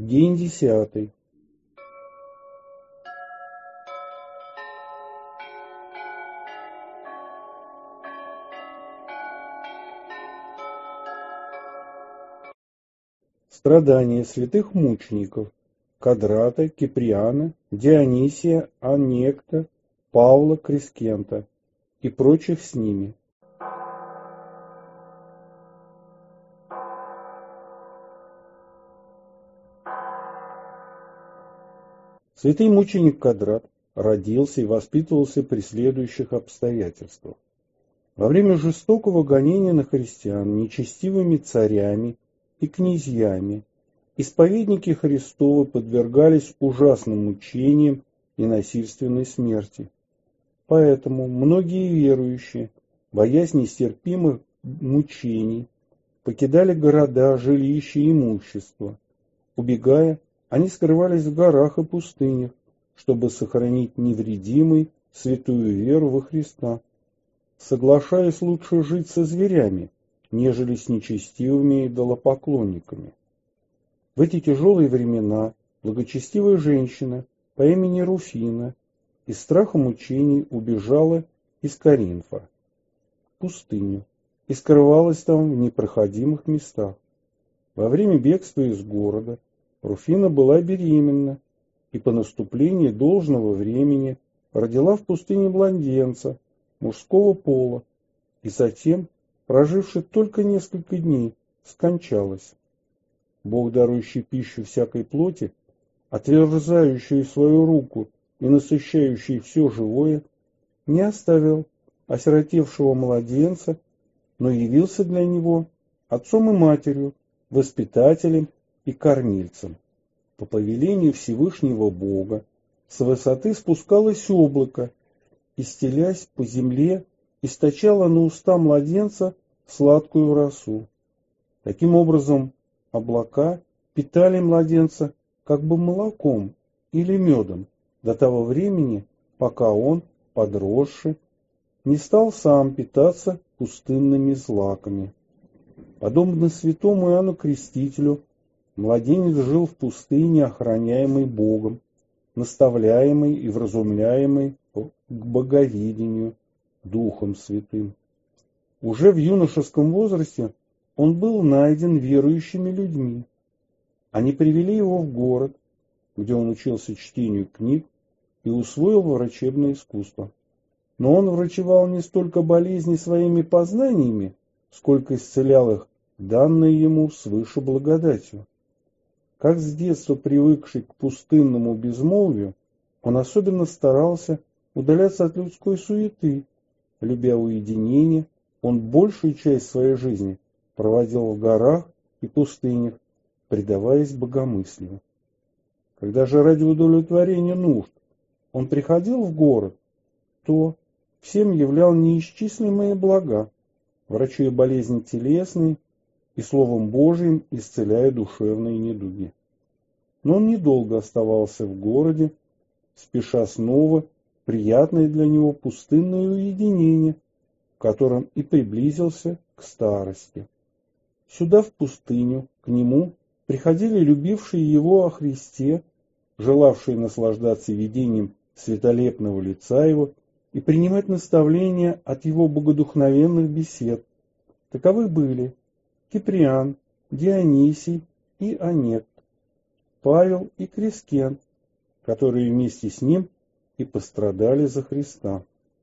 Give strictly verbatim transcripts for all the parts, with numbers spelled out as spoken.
День десятый. Страдания святых мучеников Кодрата, Киприана, Дионисия, Аннекта, Павла, Крескента и прочих с ними. Святый мученик Кодрат родился и воспитывался при следующих обстоятельствах. Во время жестокого гонения на христиан нечестивыми царями и князьями исповедники Христовы подвергались ужасным мучениям и насильственной смерти. Поэтому многие верующие, боясь нестерпимых мучений, покидали города, жилища и имущество. Убегая, они скрывались в горах и пустынях, чтобы сохранить невредимой святую веру во Христа, соглашаясь лучше жить со зверями, нежели с нечестивыми идолопоклонниками. В эти тяжелые времена благочестивая женщина по имени Руфина из страха мучений убежала из Коринфа в пустыню и скрывалась там в непроходимых местах. Во время бегства из города Руфина была беременна и по наступлении должного времени родила в пустыне младенца мужского пола и затем, проживши только несколько дней, скончалась. Бог, дарующий пищу всякой плоти, отверзающий свою руку и насыщающий все живое, не оставил осиротевшего младенца, но явился для него отцом и матерью, воспитателем и кормильцем. По повелению Всевышнего Бога с высоты спускалось облако и, стелясь по земле, источало на уста младенца сладкую росу. Таким образом, облака питали младенца как бы молоком или медом до того времени, пока он, подросший, не стал сам питаться пустынными злаками. Подобно святому Иоанну Крестителю, младенец жил в пустыне, охраняемый Богом, наставляемый и вразумляемый к боговедению Духом Святым. Уже в юношеском возрасте он был найден верующими людьми. Они привели его в город, где он учился чтению книг и усвоил врачебное искусство. Но он врачевал не столько болезни своими познаниями, сколько исцелял их данной ему свыше благодатью. Как с детства привыкший к пустынному безмолвию, он особенно старался удаляться от людской суеты. Любя уединение, он большую часть своей жизни проводил в горах и пустынях, предаваясь богомыслию. Когда же ради удовлетворения нужд он приходил в город, то всем являл неисчислимые блага, врачуя болезни телесные и Словом Божиим исцеляя душевные недуги. Но он недолго оставался в городе, спеша снова приятное для него пустынное уединение, в котором и приблизился к старости. Сюда, в пустыню, к нему приходили любившие его о Христе, желавшие наслаждаться видением светолепного лица его и принимать наставления от его богодухновенных бесед. Таковы были Киприан, Дионисий и Аннект, Павел и Крескент, которые вместе с ним и пострадали за Христа.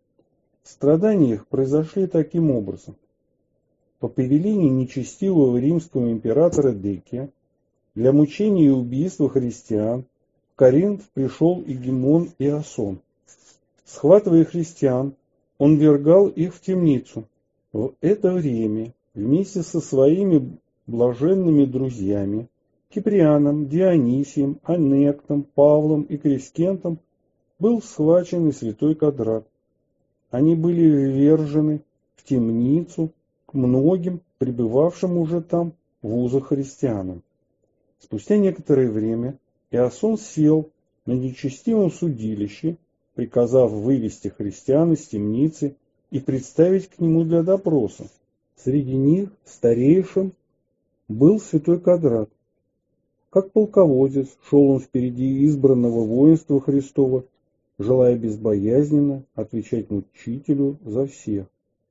Страдания их произошли таким образом. По повелению нечестивого римского императора Декия для мучения и убийства христиан в Коринф пришел Игимон Иасон. Схватывая христиан, он ввергал их в темницу. В это время вместе со своими блаженными друзьями Киприаном, Дионисием, Аннектом, Павлом и Крескентом был схвачен и святой Кодрат. Они были ввержены в темницу к многим пребывавшим уже там в узах христианам. Спустя некоторое время Иасон сел на нечестивом судилище, приказав вывести христиан из темницы и представить к нему для допроса. Среди них старейшим был святой Кодрат. Как полководец шел он впереди избранного воинства Христова, желая безбоязненно отвечать мучителю за всех.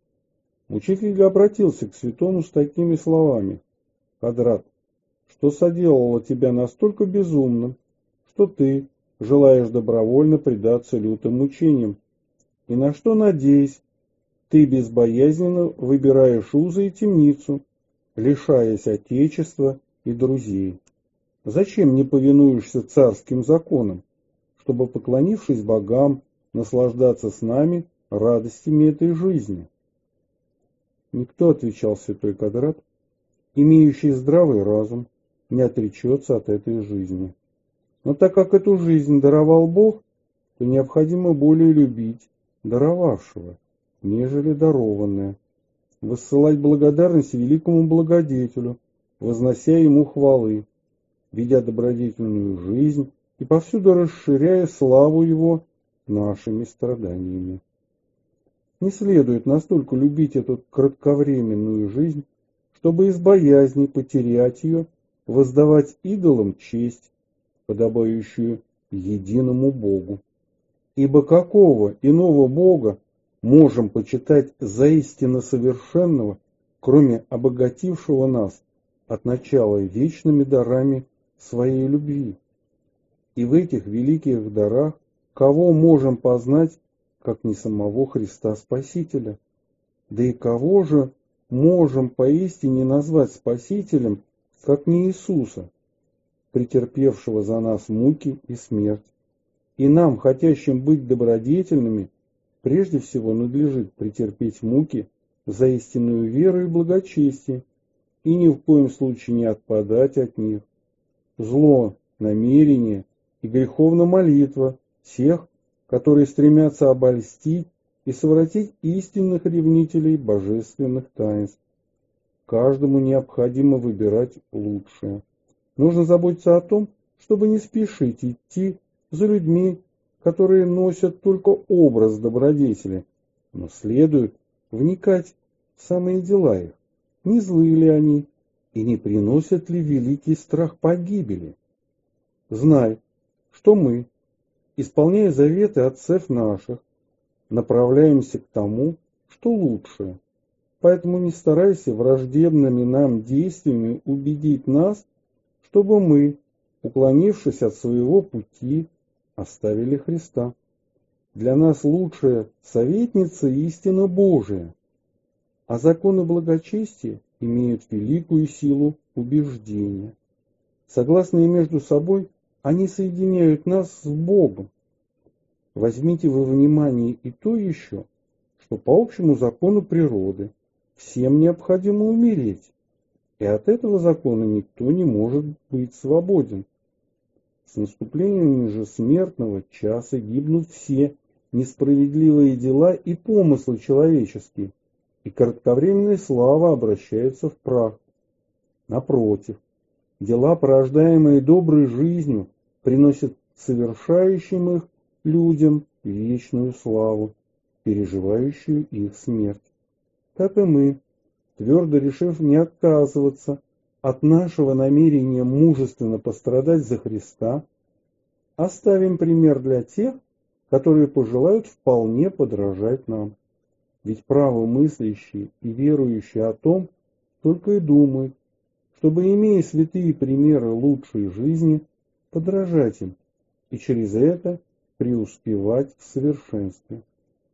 Учитель обратился к святому с такими словами: «Хадрат, что соделало тебя настолько безумным, что ты желаешь добровольно предаться лютым мучениям, и на что, надеясь, ты безбоязненно выбираешь узы и темницу, лишаясь отечества и друзей? Зачем не повинуешься царским законам, чтобы, поклонившись богам, наслаждаться с нами радостями этой жизни?» «Никто, — отвечал святой Кадрат, — имеющий здравый разум, не отречется от этой жизни. Но так как эту жизнь даровал Бог, то необходимо более любить даровавшего, нежели дарованное, высылать благодарность великому благодетелю, вознося ему хвалы, ведя добродетельную жизнь и повсюду расширяя славу его нашими страданиями. Не следует настолько любить эту кратковременную жизнь, чтобы из боязни потерять ее воздавать идолам честь, подобающую единому Богу. Ибо какого иного Бога можем почитать за истинно совершенного, кроме обогатившего нас от начала вечными дарами своей любви? И в этих великих дарах кого можем познать, как не самого Христа Спасителя? Да и кого же можем поистине назвать Спасителем, как не Иисуса, претерпевшего за нас муки и смерть? И нам, хотящим быть добродетельными, прежде всего надлежит претерпеть муки за истинную веру и благочестие, и ни в коем случае не отпадать от них. Зло, намерение и греховна молитва тех, которые стремятся обольстить и совратить истинных ревнителей божественных таинств. Каждому необходимо выбирать лучшее. Нужно заботиться о том, чтобы не спешить идти за людьми, которые носят только образ добродетели, но следует вникать в самые дела их, не злы ли они и не приносят ли великий страх погибели. Знай, что мы, исполняя заветы отцев наших, направляемся к тому, что лучшее. Поэтому не старайся враждебными нам действиями убедить нас, чтобы мы, уклонившись от своего пути, оставили Христа. Для нас лучшая советница истина Божия, а законы благочестия имеют великую силу убеждения. Согласные между собой, они соединяют нас с Богом. Возьмите во внимание и то еще, что по общему закону природы всем необходимо умереть, и от этого закона никто не может быть свободен. С наступлением же смертного часа гибнут все несправедливые дела и помыслы человеческие, и кратковременная слава обращается в прах. Напротив, дела, порождаемые доброй жизнью, приносят совершающим их людям вечную славу, переживающую их смерть. Так и мы, твердо решив не отказываться от нашего намерения мужественно пострадать за Христа, оставим пример для тех, которые пожелают вполне подражать нам. Ведь правомыслящие и верующие о том только и думают, чтобы, имея святые примеры лучшей жизни, подражать им и через это преуспевать в совершенстве.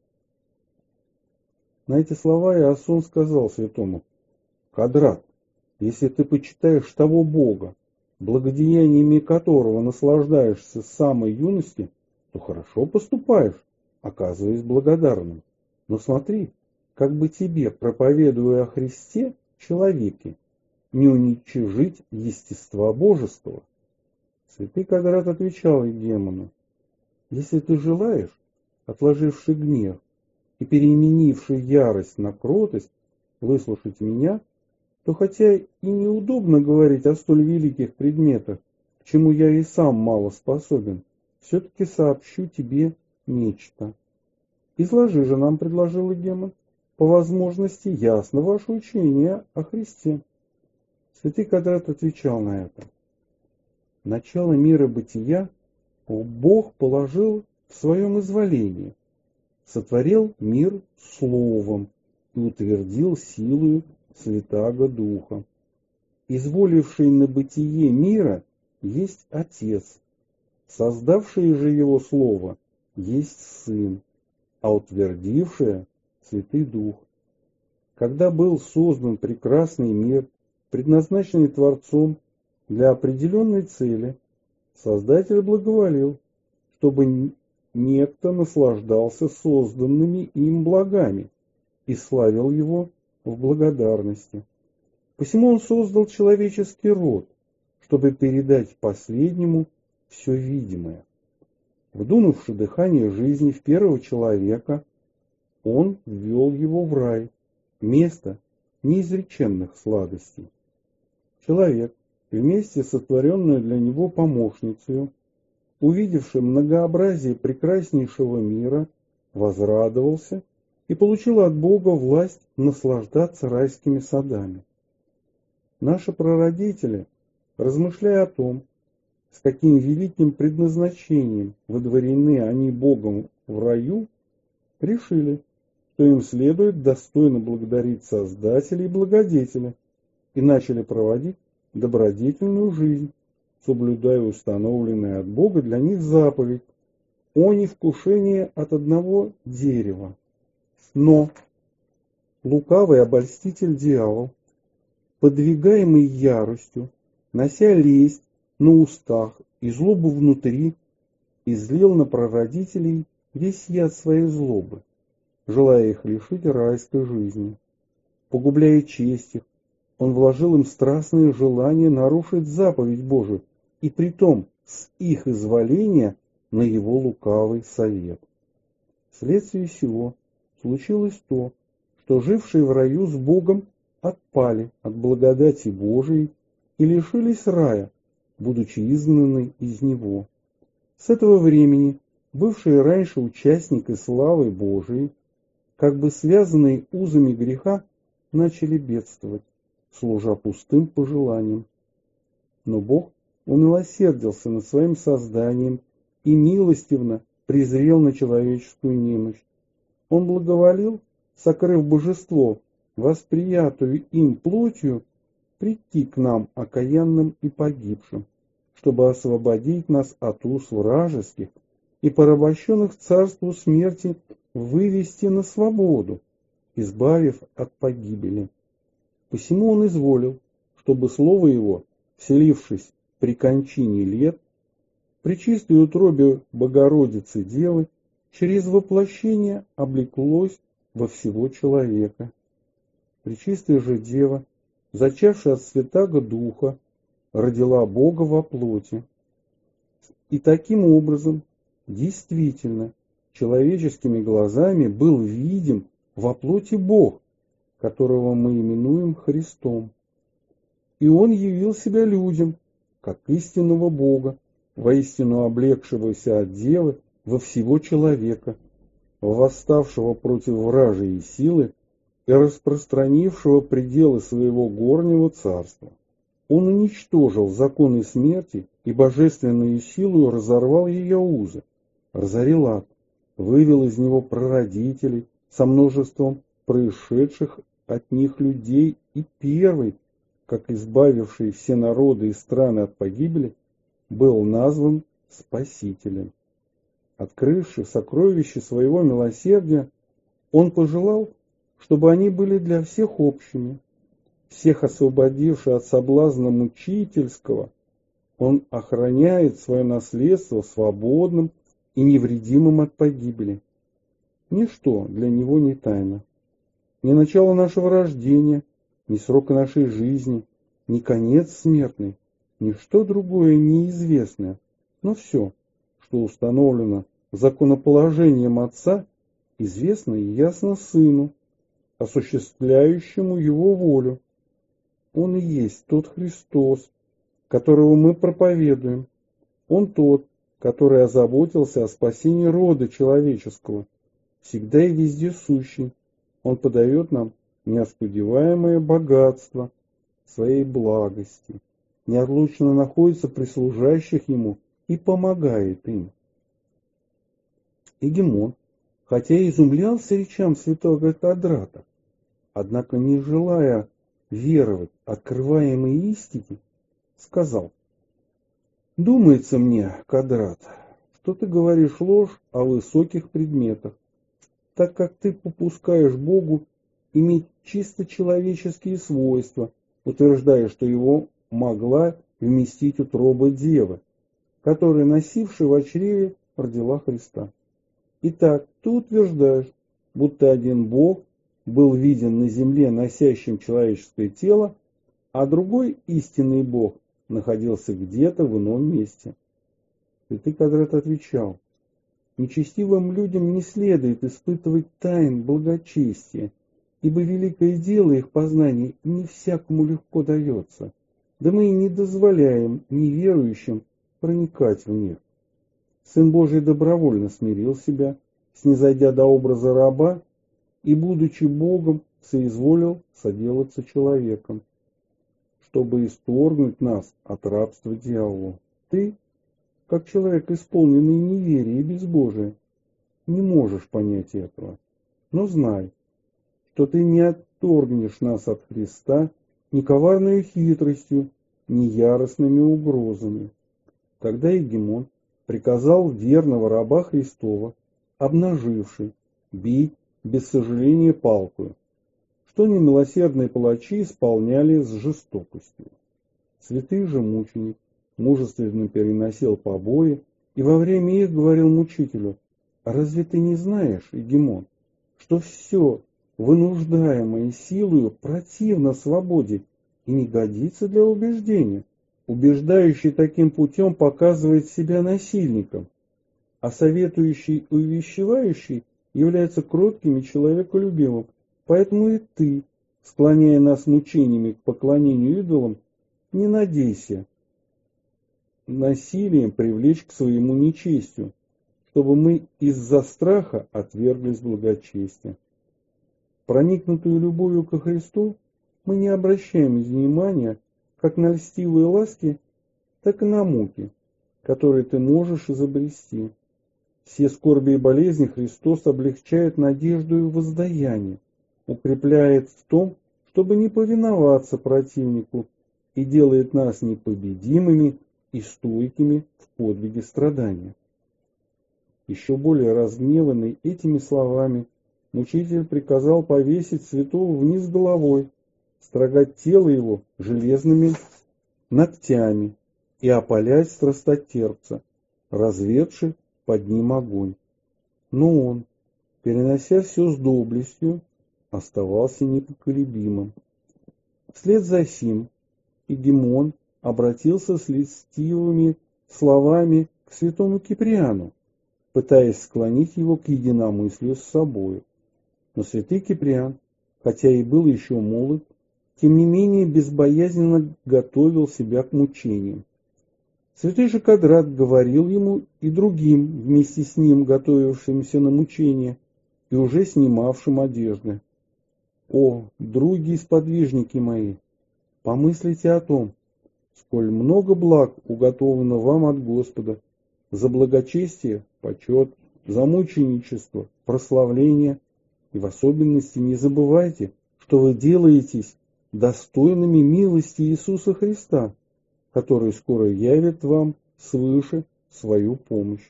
На эти слова Иоанн сказал святому: «Хадрат, если ты почитаешь того Бога, благодеяниями которого наслаждаешься с самой юности, то хорошо поступаешь, оказываясь благодарным. Но смотри, как бы тебе, проповедуя о Христе, человеке, не уничижить естества божества». Святый Кадрат отвечал демону: «Если ты желаешь, отложивший гнев и переменивший ярость на кротость, выслушать меня, то хотя и неудобно говорить о столь великих предметах, к чему я и сам мало способен, все-таки сообщу тебе нечто. Изложи же нам, — предложил демон, — по возможности ясно ваше учение о Христе». Святый Кадрат отвечал на это: Начало мира бытия Бог положил в своем изволении, сотворил мир словом и утвердил силою Святаго Духа. Изволивший на бытие мира есть Отец, создавший же его Слово есть Сын, а утвердившее Святый Дух. Когда был создан прекрасный мир, предназначенный Творцом для определенной цели, Создатель благоволил, чтобы некто наслаждался созданными им благами и славил его в благодарности. Посему он создал человеческий род, чтобы передать последнему все видимое. Вдунувши дыхание жизни в первого человека, он ввел его в рай, место неизреченных сладостей. Человек, вместе с сотворенную для него помощницей, увидевший многообразие прекраснейшего мира, возрадовался и получил от Бога власть наслаждаться райскими садами. Наши прародители, размышляя о том, с каким великим предназначением выдворены они Богом в раю, решили, что им следует достойно благодарить Создателя и Благодетеля, и начали проводить добродетельную жизнь, соблюдая установленную от Бога для них заповедь о невкушении от одного дерева. Но лукавый обольститель дьявол, подвигаемый яростью, нося лесть на устах и злобу внутри, излил на прародителей весь яд своей злобы, желая их лишить райской жизни. Погубляя честь их, он вложил им страстное желание нарушить заповедь Божию, и притом с их изволения на его лукавый совет. Вследствие сего случилось то, что жившие в раю с Богом отпали от благодати Божией и лишились рая, будучи изгнаны из него. С этого времени бывшие раньше участники славы Божией, как бы связанные узами греха, начали бедствовать, служа пустым пожеланиям. Но Бог умилосердился над своим созданием и милостивно презрел на человеческую немощь. Он благоволил, сокрыв божество, восприятую им плотью, прийти к нам, окаянным и погибшим, чтобы освободить нас от уз вражеских и порабощенных царству смерти вывести на свободу, избавив от погибели. Посему он изволил, чтобы слово его, вселившись при кончине лет, при чистой утробе Богородицы Девы, через воплощение облеклось во всего человека. Пречистая же Дева, зачавшая от Святаго Духа, родила Бога во плоти. И таким образом, действительно, человеческими глазами был видим во плоти Бог, которого мы именуем Христом. И Он явил себя людям, как истинного Бога, воистину облегшегося от Девы во всего человека, восставшего против вражьей силы и распространившего пределы своего горнего царства. Он уничтожил законы смерти и божественную силу разорвал ее узы, разорил ад, вывел из него прародителей со множеством происшедших от них людей, и первый, как избавивший все народы и страны от погибели, был назван Спасителем. Открывши сокровища своего милосердия, Он пожелал, чтобы они были для всех общими. Всех освободивши от соблазна мучительского, Он охраняет свое наследство свободным и невредимым от погибели. Ничто для Него не тайна. Ни начало нашего рождения, ни срока нашей жизни, ни конец смертный, ничто другое неизвестное, но все, что установлено законоположением Отца, известно и ясно Сыну, осуществляющему Его волю. Он и есть тот Христос, которого мы проповедуем. Он тот, который озаботился о спасении рода человеческого, всегда и везде сущий. Он подает нам неоскудеваемое богатство своей благости. неотлучно находится при служащих ему и помогает им. Егемон, хотя и изумлялся речам святого Кадрата, однако, не желая веровать открываемой истине, сказал: «Думается мне, Кадрат, что ты говоришь ложь о высоких предметах, так как ты попускаешь Богу иметь чисто человеческие свойства, утверждая, что его могла вместить утроба девы, которая, носившая в чреве, родила Христа. Итак, ты утверждаешь, будто один Бог был виден на земле, носящим человеческое тело, а другой истинный Бог находился где-то в ином месте». Святый Кадрат отвечал: «Нечестивым людям не следует испытывать тайн благочестия, ибо великое дело их познания не всякому легко дается, да мы и не дозволяем неверующим проникать в них. Сын Божий добровольно смирил себя, снизойдя до образа раба, и, будучи Богом, соизволил соделаться человеком, чтобы исторгнуть нас от рабства дьяволу. Ты, как человек, исполненный неверия и безбожия, не можешь понять этого, но знай, что ты не отторгнешь нас от Христа ни коварной хитростью, ни яростными угрозами». Тогда Егемон приказал верного раба Христова, обнаживший, бить без сожаления палкою, что немилосердные палачи исполняли с жестокостью. Святый же мученик мужественно переносил побои и во время их говорил мучителю: «А разве ты не знаешь, Егемон, что все, вынуждаемое силою, противно свободе и не годится для убеждения? Убеждающий таким путем показывает себя насильником, а советующий и увещевающий является кротким и человеколюбивым. Поэтому и ты, склоняя нас мучениями к поклонению идолам, не надейся насилием привлечь к своему нечестию, чтобы мы из-за страха отверглись благочестия. Проникнутую любовью ко Христу, мы не обращаем внимания как на льстивые ласки, так и на муки, которые ты можешь изобрести. Все скорби и болезни Христос облегчает надеждою воздаяние, укрепляет в том, чтобы не повиноваться противнику, и делает нас непобедимыми и стойкими в подвиге страдания. Еще более разгневанный этими словами, мучитель приказал повесить святого вниз головой, строгать тело его железными ногтями и опалять страстотерпца, разведши под ним огонь. Но он, перенося все с доблестью, оставался непоколебимым. Вслед за сим Егемон обратился с льстивыми словами к святому Киприану, пытаясь склонить его к единомыслию с собою. Но святый Киприан, хотя и был еще молод, тем не менее безбоязненно готовил себя к мучениям. Святой же Кадрат говорил ему и другим, вместе с ним готовившимся на мучения и уже снимавшим одежды: «О, други и сподвижники мои, помыслите о том, сколь много благ уготовано вам от Господа за благочестие, почет, за мученичество, прославление, и в особенности не забывайте, что вы делаетесь достойными милости Иисуса Христа, который скоро явит вам свыше свою помощь.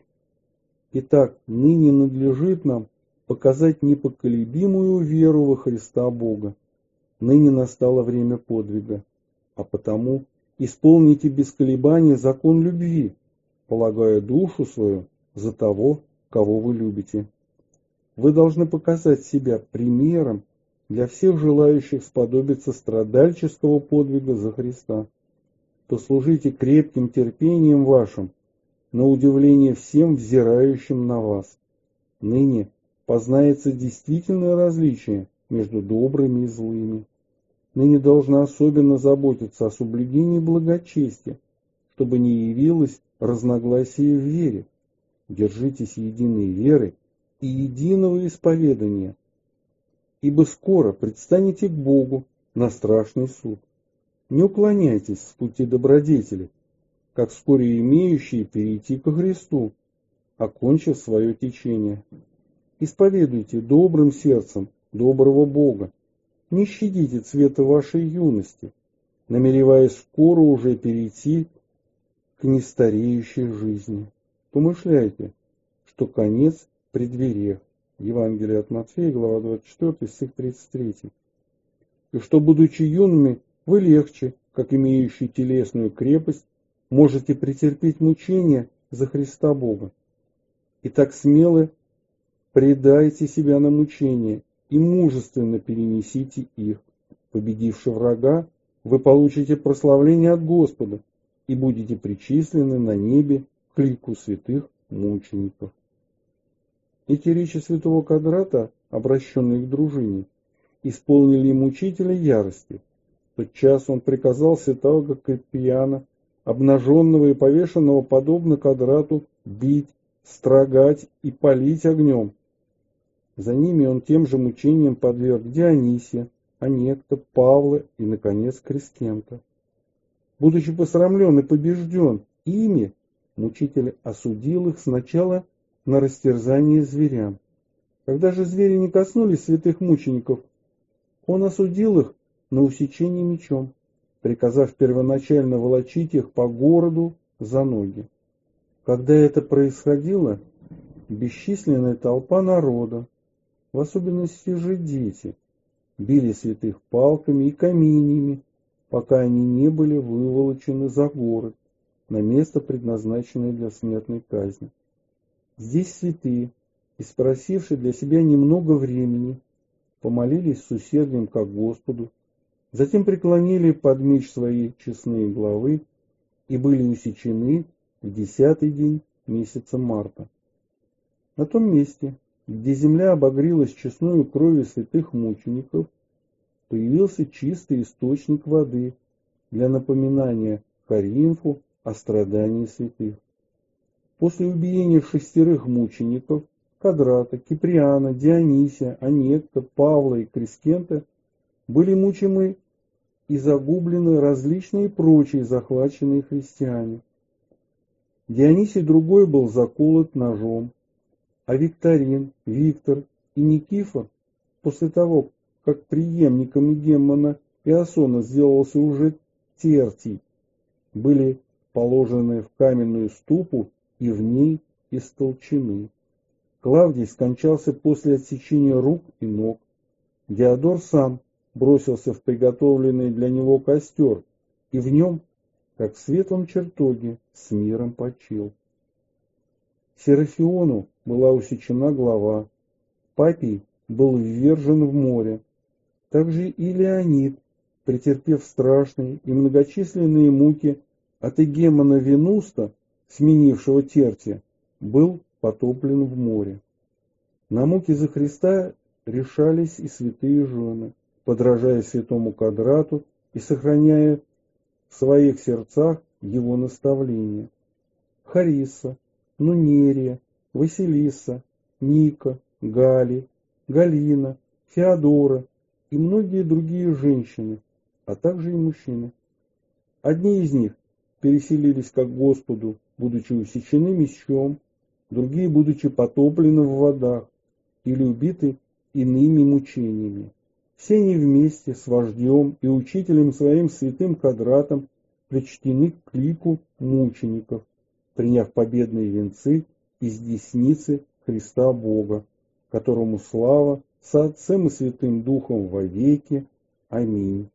Итак, ныне надлежит нам показать непоколебимую веру во Христа Бога. Ныне настало время подвига, а потому исполните без колебания закон любви, полагая душу свою за того, кого вы любите. Вы должны показать себя примером для всех желающих сподобиться страдальческого подвига за Христа. Послужите крепким терпением вашим, на удивление всем взирающим на вас. Ныне познается действительное различие между добрыми и злыми. Ныне должна особенно заботиться о соблюдении благочестия, чтобы не явилось разногласие в вере. Держитесь единой веры и единого исповедания, ибо скоро предстанете к Богу на страшный суд. Не уклоняйтесь с пути добродетели, как вскоре имеющие перейти ко Христу, окончив свое течение. Исповедуйте добрым сердцем доброго Бога, не щадите цвета вашей юности, намереваясь скоро уже перейти к нестареющей жизни. Помышляйте, что конец при дверях. Евангелие от Матфея, глава двадцать четыре, стих тридцать три. И что, будучи юными, вы легче, как имеющие телесную крепость, можете претерпеть мучения за Христа Бога. И так смело предайте себя на мучения и мужественно перенесите их. Победивши врага, вы получите прославление от Господа и будете причислены на небе к лику святых мучеников. Эти речи святого Кодрата, обращенные к дружине, исполнили мучителя ярости. В тот час он приказал святого Киприана, обнаженного и повешенного подобно Кодрату, бить, строгать и палить огнем. За ними он тем же мучением подверг Дионисия, Анекта, Павла и, наконец, Крескента. Будучи посрамлен и побежден ими, мучитель осудил их сначала на растерзание зверям. Когда же звери не коснулись святых мучеников, он осудил их на усечение мечом, приказав первоначально волочить их по городу за ноги. Когда это происходило, бесчисленная толпа народа, в особенности же дети, били святых палками и каменями, пока они не были выволочены за город, на место, предназначенное для смертной казни. Здесь святые, испросившие для себя немного времени, помолились с усердием ко Господу, затем преклонили под меч свои честные главы и были усечены в десятый день месяца марта. На том месте, где земля обогрелась честною кровью святых мучеников, появился чистый источник воды для напоминания Коринфу о страдании святых. После убиения шестерых мучеников Кодрата, Киприана, Дионисия, Анекта, Павла и Крескента были мучимы и загублены различные прочие захваченные христиане. Дионисий другой был заколот ножом, а Викторин, Виктор и Никифор, после того, как преемником Геммона и Иасона сделался уже Тертий, были положены в каменную ступу и в ней истолчены. Клавдий скончался после отсечения рук и ног. Диодор сам бросился в приготовленный для него костер, и в нем, как в светлом чертоге, с миром почил. Серафиону была усечена голова, Папий был ввержен в море. Также и Леонид, претерпев страшные и многочисленные муки от Игемона Венуста, сменившего Тертия, был потоплен в море. На муки за Христа решались и святые жены, подражая святому Кодрату и сохраняя в своих сердцах его наставления. Хариса, Нунерия, Василиса, Ника, Галий, Галина, Феодора и многие другие женщины, а также и мужчины. Одни из них переселились ко Господу, будучи усечены мечом, другие, будучи потоплены в водах или убиты иными мучениями. Все они вместе с вождем и учителем своим святым Кодратом причтены к лику мучеников, приняв победные венцы из десницы Христа Бога, которому слава со Отцем и Святым Духом вовеки. Аминь.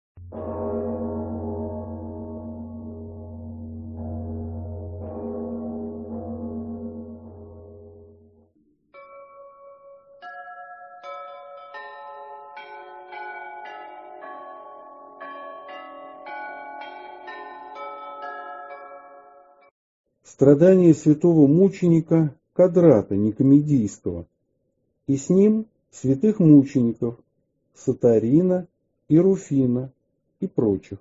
Страдания святого мученика Кодрата Никомедийского, и с ним святых мучеников Сатарина и Руфина и прочих.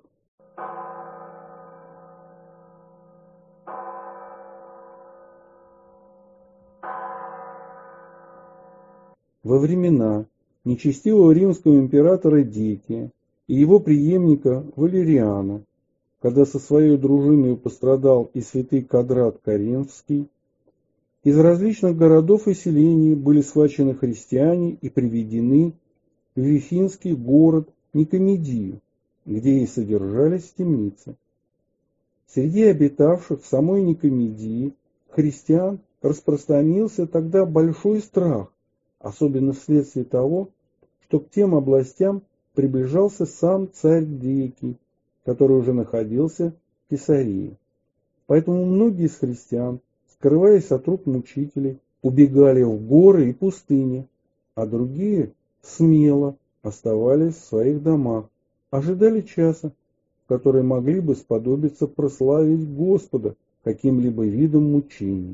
Во времена нечестивого римского императора Дикия и его преемника Валериана, когда со своей дружиной пострадал и святый Кадрат Коринфский. Из различных городов и селений были схвачены христиане и приведены в Вифинский город Никомедию, где и содержались в темнице. Среди обитавших в самой Никомедии христиан распространился тогда большой страх, особенно вследствие того, что к тем областям приближался сам царь Грекий, который уже находился в Кесарии. Поэтому многие из христиан, скрываясь от рук мучителей, убегали в горы и пустыни, а другие смело оставались в своих домах, ожидали часа, в который могли бы сподобиться прославить Господа каким-либо видом мучений.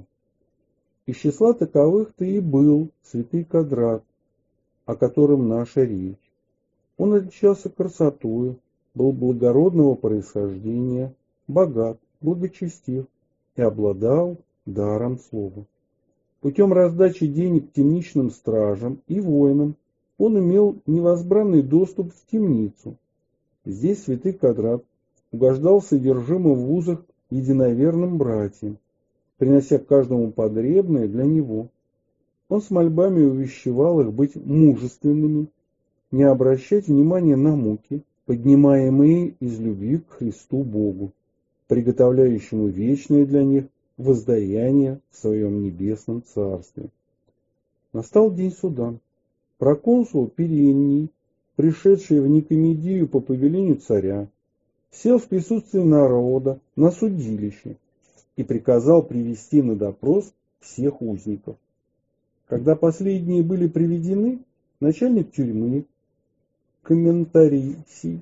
Из числа таковых-то и был святый Кадрат, о котором наша речь. Он отличался красотою, был благородного происхождения, богат, благочестив и обладал даром слова. Путем раздачи денег темничным стражам и воинам он имел невозбранный доступ в темницу. Здесь святый Кадрат угождал содержимым в вузах единоверным братьям, принося каждому потребное для него. Он с мольбами увещевал их быть мужественными, не обращать внимания на муки, поднимаемые из любви к Христу Богу, приготовляющему вечное для них воздаяние в своем небесном царстве. Настал день суда. Проконсул Перенний, пришедший в Никомедию по повелению царя, сел в присутствии народа на судилище и приказал привести на допрос всех узников. Когда последние были приведены, начальник тюрьмы, комментарийсий,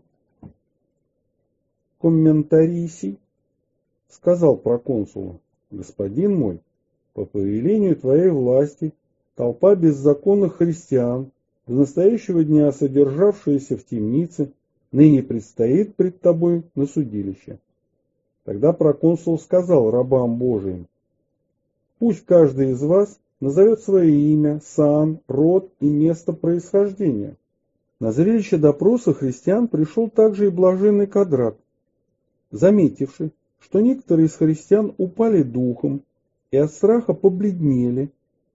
комментарийсий сказал проконсулу: «Господин мой, по повелению твоей власти, толпа беззаконных христиан, до настоящего дня содержавшаяся в темнице, ныне предстоит пред тобой на судилище». Тогда проконсул сказал рабам Божиим: «Пусть каждый из вас назовет свое имя, сан, род и место происхождения». На зрелище допроса христиан пришел также и блаженный Кадрат, заметивший, что некоторые из христиан упали духом и от страха побледнели.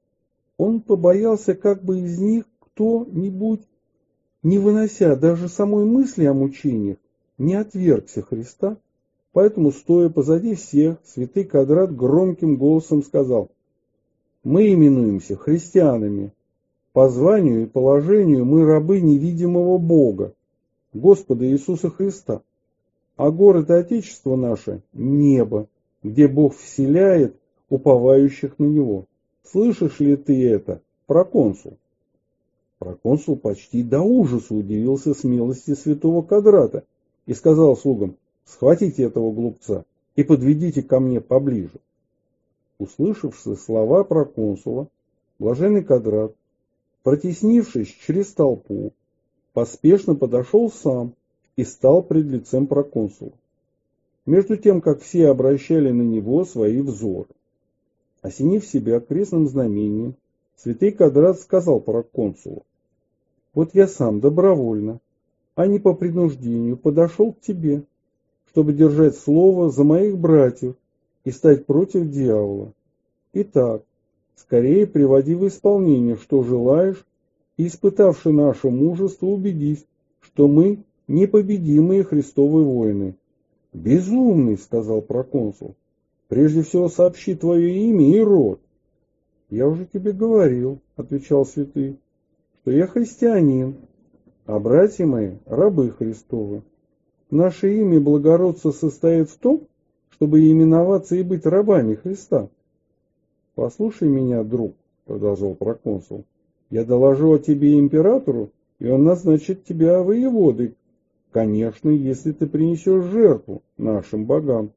Он побоялся, как бы из них кто-нибудь, не вынося даже самой мысли о мучениях, не отвергся Христа, поэтому, стоя позади всех, святый Кадрат громким голосом сказал: «Мы именуемся христианами. По званию и положению мы рабы невидимого Бога, Господа Иисуса Христа. А город и отечество наше – небо, где Бог вселяет уповающих на Него. Слышишь ли ты это, проконсул?» Проконсул почти до ужаса удивился смелости святого Кадрата и сказал слугам: «Схватите этого глупца и подведите ко мне поближе». Услышавши слова проконсула, блаженный Кадрат, протеснившись через толпу, поспешно подошел сам и стал пред лицем проконсула, между тем, как все обращали на него свои взоры. Осенив себя крестным знамением, святый Кадрат сказал проконсулу: «Вот я сам добровольно, а не по принуждению, подошел к тебе, чтобы держать слово за моих братьев и стать против дьявола. Итак, скорее приводи в исполнение, что желаешь, и, испытавши наше мужество, убедись, что мы непобедимые Христовы воины». «Безумный», — сказал проконсул, — «прежде всего сообщи твое имя и род». «Я уже тебе говорил», — отвечал святый, — «что я христианин, а братья мои — рабы Христовы. Наше имя благородство состоит в том, чтобы именоваться и быть рабами Христа». «Послушай меня, друг», — продолжал проконсул, — «я доложу о тебе императору, и он назначит тебя воеводой, конечно, если ты принесешь жертву нашим богам».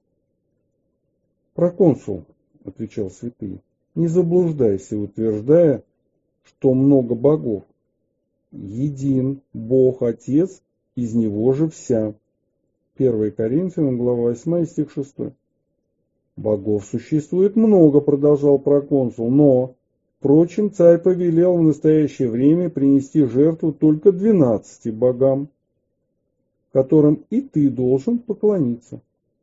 «Проконсул», — отвечал святый, — «не заблуждайся, утверждая, что много богов. Един Бог Отец, из Него же вся». первое Коринфянам, глава восьмая, стих шестой. «Богов существует много», — продолжал проконсул, — «но, впрочем, царь повелел в настоящее время принести жертву только двенадцати богам». которым и ты должен поклониться.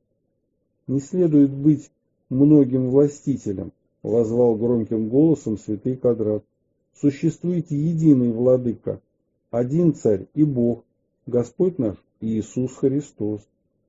Не следует быть многим властителем, воззвал громким голосом святый Кодрат. Существует единый владыка, один царь и Бог, Господь наш Иисус Христос.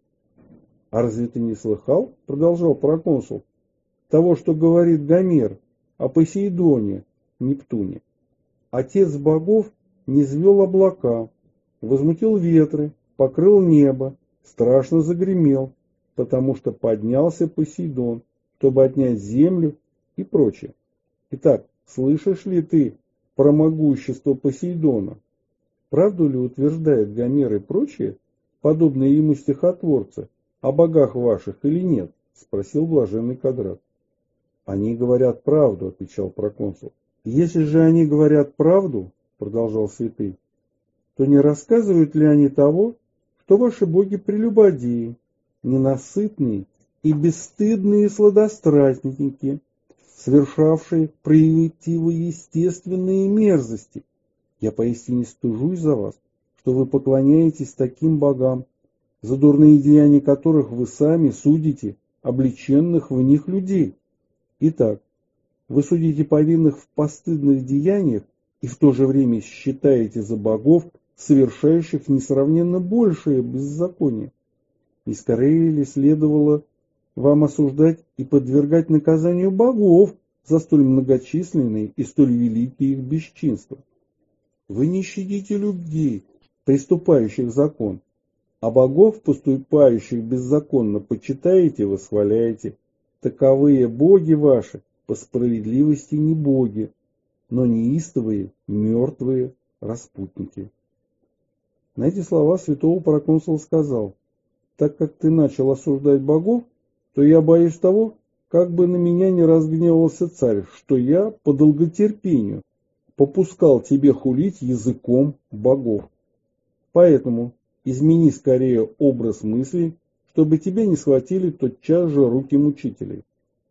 А разве ты не слыхал, продолжал проконсул, того, что говорит Гомер о Посейдоне, Нептуне? Отец богов низвел облака, возмутил ветры, покрыл небо, страшно загремел, потому что поднялся Посейдон, чтобы отнять землю и прочее. Итак, слышишь ли ты про могущество Посейдона? Правду ли утверждает Гомер и прочие, подобные ему стихотворцы, о богах ваших или нет? Спросил блаженный Кодрат. Они говорят правду, отвечал проконсул. Если же они говорят правду, продолжал святый, то не рассказывают ли они того, что ваши боги прелюбодеи, ненасытные и бесстыдные сладострастники, совершавшие противоестественные мерзости? Я поистине стыжусь за вас, что вы поклоняетесь таким богам, за дурные деяния которых вы сами судите облеченных в них людей. Итак, вы судите повинных в постыдных деяниях и в то же время считаете за богов, совершающих несравненно большее беззаконие. И скорее ли следовало вам осуждать и подвергать наказанию богов за столь многочисленные и столь великие их бесчинства? Вы не щадите людей, приступающих закон, а богов, поступающих беззаконно, почитаете и восхваляете. Таковые боги ваши по справедливости не боги, но неистовые, мертвые распутники. На эти слова святого проконсул сказал: так как ты начал осуждать богов, то я боюсь того, как бы на меня не разгневался царь, что я по долготерпению попускал тебе хулить языком богов. Поэтому измени скорее образ мыслей, чтобы тебя не схватили тотчас же руки мучителей.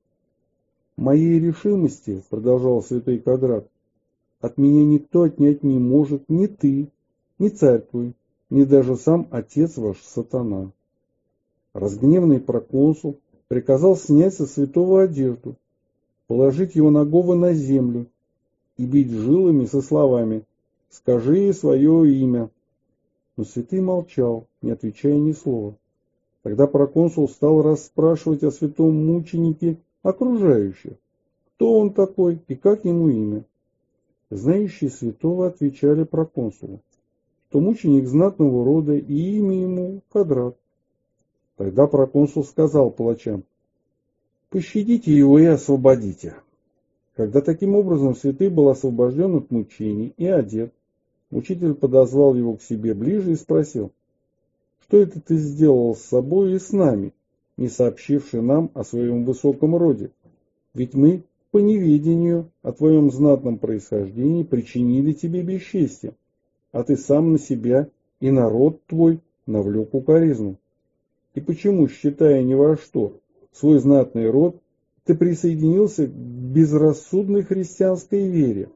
Моей решимости, продолжал святой Кодрат, от меня никто отнять не может ни ты, ни царь твой, ни даже сам отец ваш сатана. Разгневанный проконсул приказал снять со святого одежду, положить его нагого на землю и бить жилами со словами: «Скажи свое имя». Но святый молчал, не отвечая ни слова. Тогда проконсул стал расспрашивать о святом мученике окружающих, кто он такой и как ему имя. Знающие святого отвечали проконсулу, что мученик знатного рода и имя ему Кодрат. Тогда проконсул сказал палачам: «Пощадите его и освободите». Когда таким образом святый был освобожден от мучений и одет, учитель подозвал его к себе ближе и спросил: «Что это ты сделал с собой и с нами, не сообщивший нам о своем высоком роде? Ведь мы по неведению о твоем знатном происхождении причинили тебе бесчестие, а ты сам на себя и народ твой навлек укоризну. И почему, считая ни во что свой знатный род, ты присоединился к безрассудной христианской вере?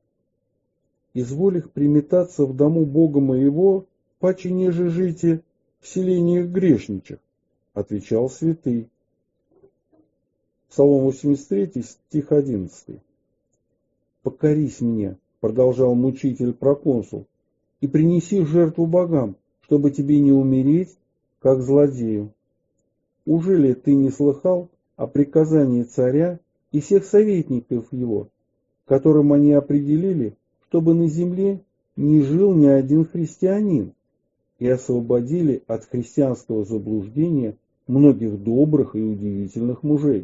Изволь их приметаться в дому Бога моего, паче неже жите в селениях грешничих», — отвечал святый. Псалом восемьдесят три, стих одиннадцатый. «Покорись мне», — продолжал мучитель проконсул, «и принеси жертву богам, чтобы тебе не умереть, как злодею. Ужели ты не слыхал о приказании царя и всех советников его, которым они определили, чтобы на земле не жил ни один христианин, и освободили от христианского заблуждения многих добрых и удивительных мужей?»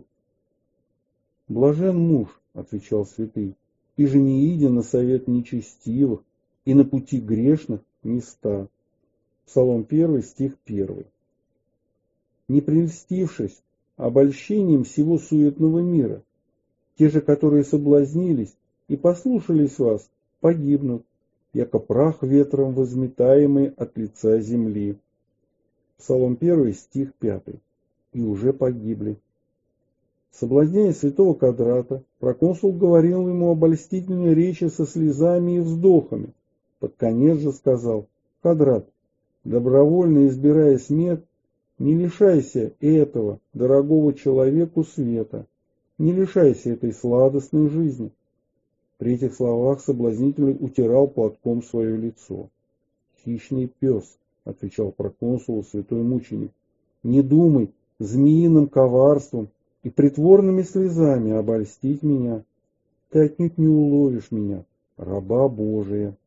«Блажен муж», — отвечал святый, — «и же не идя на совет нечестивых, и на пути грешных места». Псалом первый, стих первый. «Не прельстившись обольщением всего суетного мира, те же, которые соблазнились и послушались вас, погибнут, яко прах ветром возметаемый от лица земли». Псалом первый, стих пятый. «И уже погибли». Соблазняя святого Кодрата, проконсул говорил ему обольстительные речи со слезами и вздохами. Под конец же сказал: «Кодрат, добровольно избирая смерть, не лишайся этого, дорогого человеку, света, не лишайся этой сладостной жизни. При этих словах соблазнитель утирал платком свое лицо. «Хищный пес», — отвечал проконсулу святой мученик, — «не думай змеиным коварством и притворными слезами обольстить меня. Ты отнюдь не уловишь меня, раба Божия».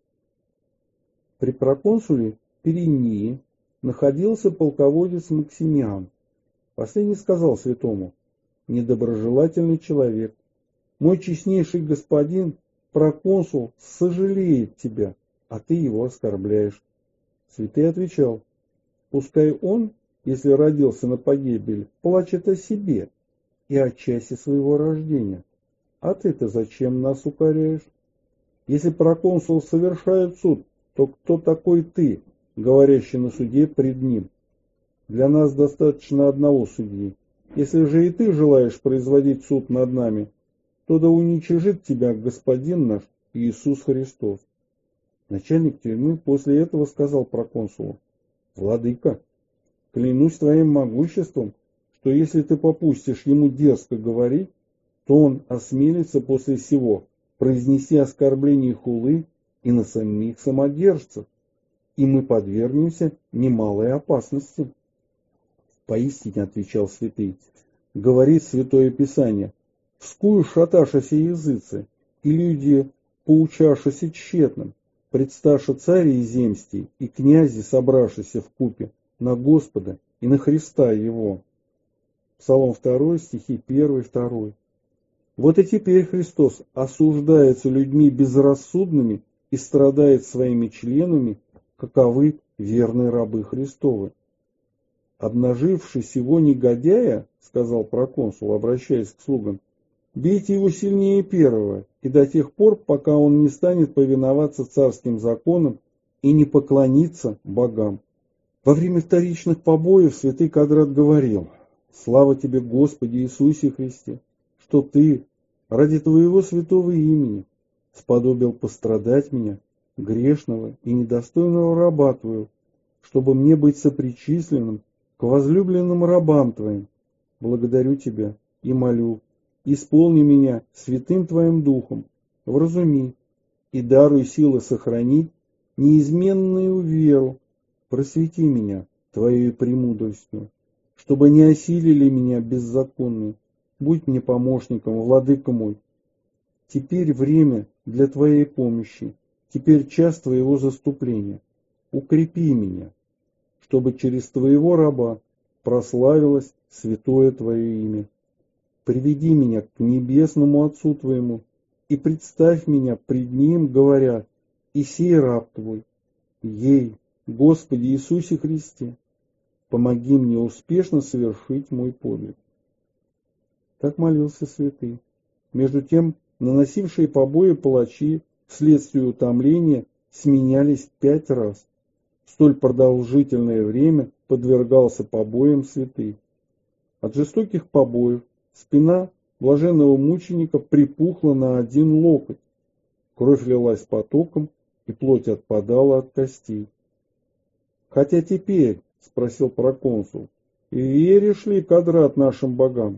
При проконсуле Перинии находился полководец Максимиан. Последний сказал святому: «Недоброжелательный человек, мой честнейший господин, проконсул, сожалеет тебя, а ты его оскорбляешь». Святый отвечал: «Пускай он, если родился на погибель, плачет о себе и о часе своего рождения. А ты-то зачем нас укоряешь? Если проконсул совершает суд, то кто такой ты, говорящий на суде пред ним? Для нас достаточно одного судьи. Если же и ты желаешь производить суд над нами, то да уничижит тебя господин наш Иисус Христос». Начальник тюрьмы после этого сказал проконсулу: «Владыка, клянусь твоим могуществом, что если ты попустишь ему дерзко говорить, то он осмелится после сего произнести оскорбление хулы и на самих самодержцев, и мы подвергнемся немалой опасности». «Поистине, — отвечал святый, — говорит Святое Писание, вскую шаташася языцы, и люди поучашася тщетным, предсташа цари земстей и князи, собравшися вкупе на Господа и на Христа Его». Псалом второй, стихи первый, второй. Вот и теперь Христос осуждается людьми безрассудными и страдает своими членами, каковы верные рабы Христовы. «Обнаживши сего негодяя, — сказал проконсул, обращаясь к слугам, — бейте его сильнее первого, и до тех пор, пока он не станет повиноваться царским законам и не поклониться богам». Во время вторичных побоев святый Кадрат говорил: «Слава тебе, Господи Иисусе Христе, что ты ради твоего святого имени сподобил пострадать меня, грешного и недостойного раба твоего, чтобы мне быть сопричисленным к возлюбленным рабам твоим. Благодарю тебя и молю, исполни меня святым твоим духом, вразуми и даруй силы сохранить неизменную веру, просвети меня твоей премудростью, чтобы не осилили меня беззаконные. Будь мне помощником, владыка мой. Теперь время для твоей помощи, теперь час твоего заступления. Укрепи меня, чтобы через твоего раба прославилось святое твое имя. Приведи меня к небесному Отцу твоему и представь меня пред ним, говоря: и сей раб твой, ей, Господи Иисусе Христе, помоги мне успешно совершить мой подвиг». Так молился святый. Между тем, наносившие побои палачи вследствие утомления сменялись пять раз. Столь продолжительное время подвергался побоям святый. От жестоких побоев спина блаженного мученика припухла на один локоть, кровь лилась потоком, и плоть отпадала от костей. «Хотя теперь, — спросил проконсул, — веришь ли, Кадрат, нашим богам?»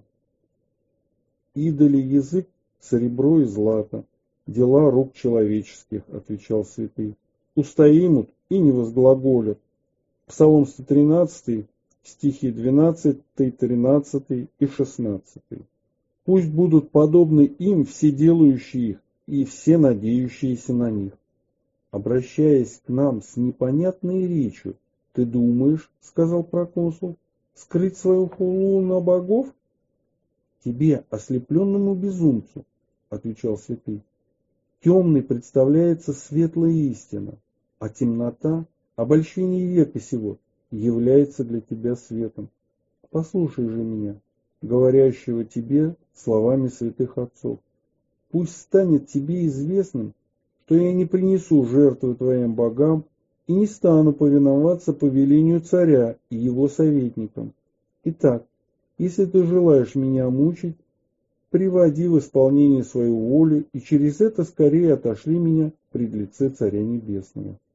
«Идоли язык, серебро и злато, дела рук человеческих, — отвечал святый, — устоимут и не возглаголят». Псалом сто тринадцатый, стихи двенадцатый, тринадцатый и шестнадцатый. «Пусть будут подобны им все делающие их и все надеющиеся на них». Обращаясь к нам с непонятной речью: «Ты думаешь, — сказал проконсул, — скрыть свою хулу на богов?» «Тебе, ослепленному безумцу, — отвечал святый, — темной представляется светлая истина, а темнота, обольщение века сего, является для тебя светом. Послушай же меня, говорящего тебе словами святых отцов. Пусть станет тебе известным, что я не принесу жертвы твоим богам и не стану повиноваться повелению царя и его советникам. Итак, если ты желаешь меня мучить, приводи в исполнение свою волю, и через это скорее отошли меня пред лице Царя Небесного».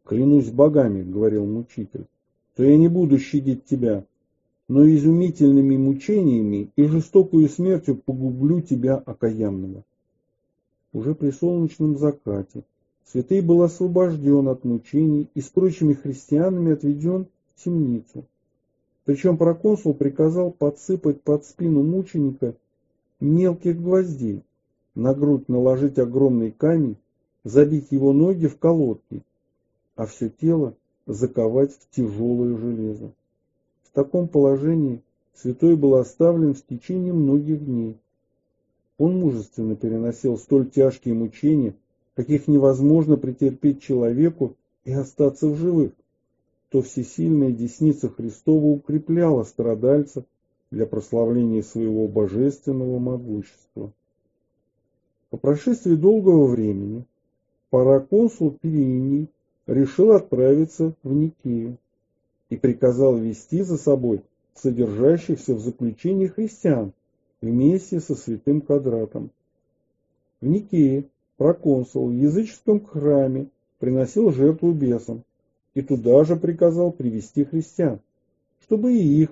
«Клянусь богами, — говорил мучитель, — то я не буду щадить тебя, но изумительными мучениями и жестокую смертью погублю тебя окаянного». Уже при солнечном закате святый был освобожден от мучений и с прочими христианами отведен в темницу. Причем проконсул приказал подсыпать под спину мученика мелких гвоздей, на грудь наложить огромный камень, забить его ноги в колодки, а все тело заковать в тяжелое железо. В таком положении святой был оставлен в течение многих дней. Он мужественно переносил столь тяжкие мучения, каких невозможно претерпеть человеку и остаться в живых, то всесильная десница Христова укрепляла страдальца для прославления своего божественного могущества. По прошествии долгого времени проконсул Периний решил отправиться в Никею и приказал вести за собой содержащихся в заключении христиан вместе со святым Кадратом. В Никее проконсул в языческом храме приносил жертву бесам и туда же приказал привести христиан, чтобы и их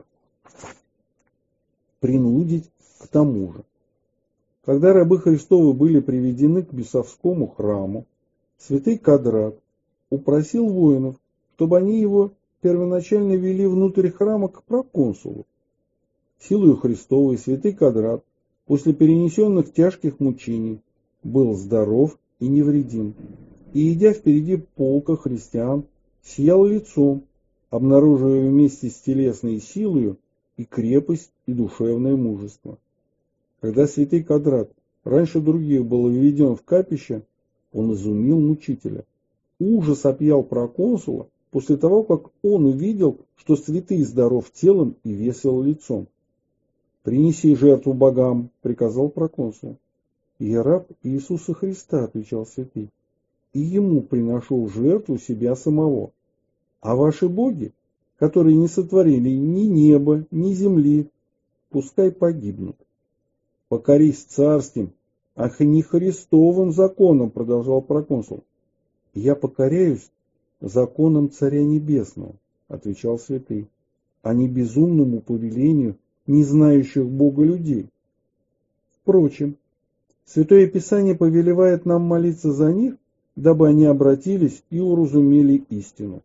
принудить к тому же. Когда рабы Христовы были приведены к бесовскому храму, святый Кадрат упросил воинов, чтобы они его первоначально вели внутрь храма к проконсулу. Силою Христовой святый Кадрат после перенесенных тяжких мучений был здоров и невредим, и, идя впереди полка христиан, сиял лицом, обнаруживая вместе с телесной силою и крепость, и душевное мужество. Когда святый Кадрат раньше других был введен в капище, он изумил мучителя. Ужас опьял проконсула после того, как он увидел, что святый здоров телом и весел лицом. «Принеси жертву богам», — приказал проконсул. «Я раб Иисуса Христа», — отвечал святый, — «и ему приношу в жертву себя самого. А ваши боги, которые не сотворили ни неба, ни земли, пускай погибнут». «Покорись царским, ах и не Христовым законом», — продолжал проконсул. «Я покоряюсь законам Царя Небесного», — отвечал святый, — «а не безумному повелению не знающих Бога людей. Впрочем, Святое Писание повелевает нам молиться за них, дабы они обратились и уразумели истину».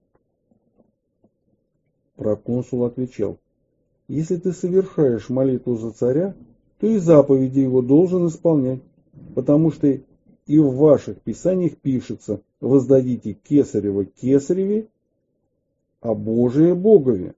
Проконсул отвечал: «Если ты совершаешь молитву за царя, то и заповеди его должен исполнять, потому что и в ваших писаниях пишется: воздадите кесарево кесареве, а Божие Богове».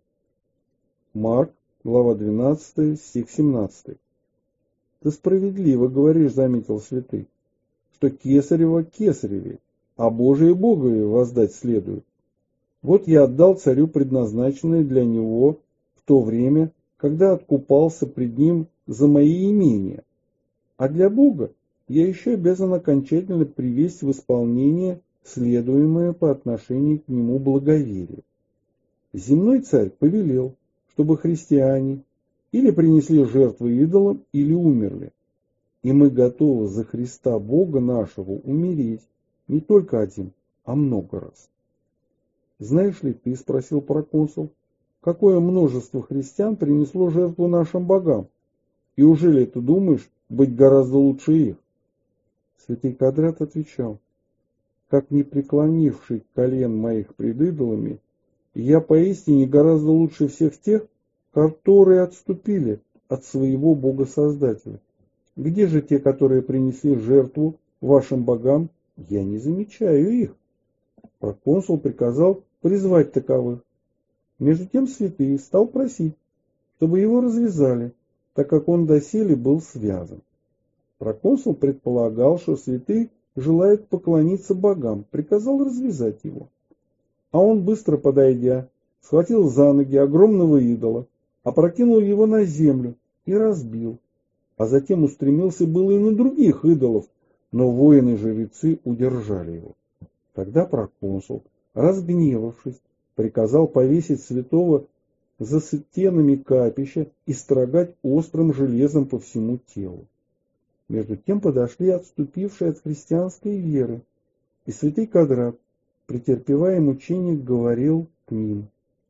Марк, глава двенадцатая, стих семнадцатый. «Ты справедливо говоришь, — заметил святый, — что кесарево кесареве, а Божие Богове воздать следует. Вот я отдал царю предназначенное для него в то время, когда откупался пред ним за мои имения, а для Бога я еще обязан окончательно привести в исполнение следуемое по отношению к нему благоверие. Земной царь повелел, чтобы христиане или принесли жертвы идолам, или умерли, и мы готовы за Христа Бога нашего умереть не только один, а много раз». «Знаешь ли ты, — спросил проконсул, — какое множество христиан принесло жертву нашим богам? И ужели ты думаешь быть гораздо лучше их?» Святый Кадрат отвечал: «Как не преклонивший колен моих пред идолами, я поистине гораздо лучше всех тех, которые отступили от своего Бога-Создателя. Где же те, которые принесли жертву вашим богам? Я не замечаю их». Проконсул приказал призвать таковых. Между тем святый стал просить, чтобы его развязали, так как он доселе был связан. Проконсул предполагал, что святый желает поклониться богам, приказал развязать его. А он, быстро подойдя, схватил за ноги огромного идола, опрокинул его на землю и разбил, а затем устремился было и на других идолов, но воины-жрецы удержали его. Тогда проконсул, разгневавшись, приказал повесить святого за стенами капища и строгать острым железом по всему телу. Между тем подошли отступившие от христианской веры, и святый Кадрат претерпевая мучения, говорил к ним: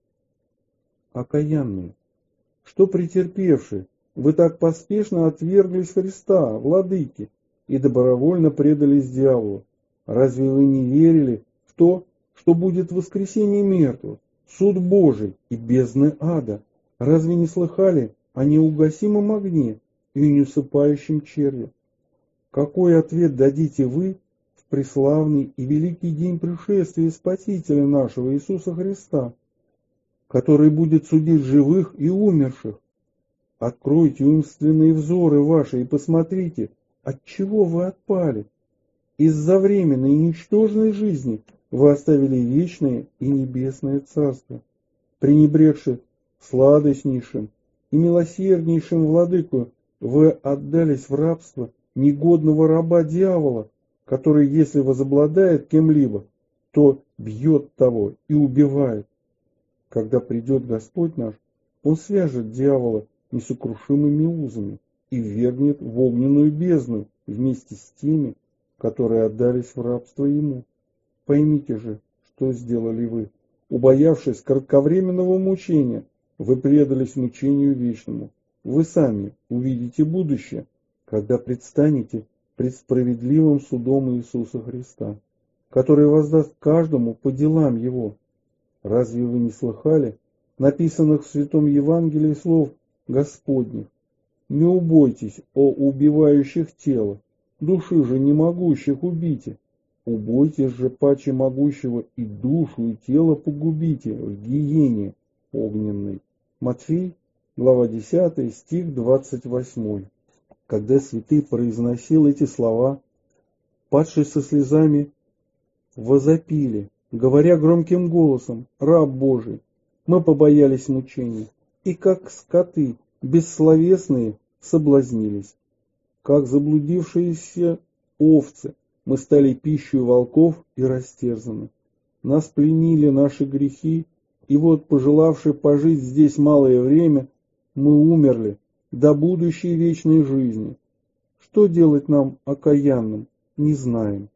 «Окаянные, что претерпевшие, вы так поспешно отверглись Христа, Владыки, и добровольно предались дьяволу? Разве вы не верили в то, что будет воскресение мертвых, суд Божий и бездны ада? Разве не слыхали о неугасимом огне и неусыпающем черве? Какой ответ дадите вы в преславный и великий день пришествия Спасителя нашего Иисуса Христа, который будет судить живых и умерших? Откройте умственные взоры ваши и посмотрите, от чего вы отпали. Из-за временной и ничтожной жизни вы оставили вечное и небесное царство, пренебрегши сладостнейшим и милосерднейшим владыку, вы отдались в рабство негодного раба дьявола, который, если возобладает кем-либо, то бьет того и убивает. Когда придет Господь наш, Он свяжет дьявола несокрушимыми узами и ввергнет в огненную бездну вместе с теми, которые отдались в рабство ему. Поймите же, что сделали вы. Убоявшись кратковременного мучения, вы предались мучению вечному. Вы сами увидите будущее, когда предстанете пред справедливым судом Иисуса Христа, который воздаст каждому по делам его. Разве вы не слыхали написанных в Святом Евангелии слов Господних: «Не убойтесь, о убивающих тело, души же не могущих убите. Убойтесь же паче могущего и душу, и тело погубите в гиене огненной». Матфей, глава десятая, стих двадцать восемь. Когда святый произносил эти слова, падшие со слезами возопили, говоря громким голосом: «Раб Божий, мы побоялись мучений, и как скоты бессловесные соблазнились, как заблудившиеся овцы, мы стали пищей волков и растерзаны. Нас пленили наши грехи, и вот, пожелавши пожить здесь малое время, мы умерли до будущей вечной жизни. Что делать нам, окаянным, не знаем».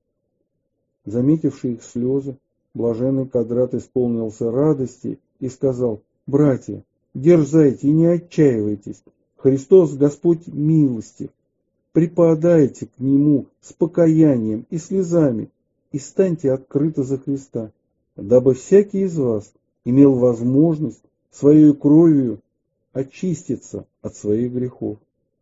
Заметивший их слезы, блаженный Кодрат исполнился радости и сказал: «Братья, дерзайте и не отчаивайтесь, Христос Господь милостив. Припадайте к Нему с покаянием и слезами и станьте открыты за Христа, дабы всякий из вас имел возможность своей кровью очиститься от своих грехов».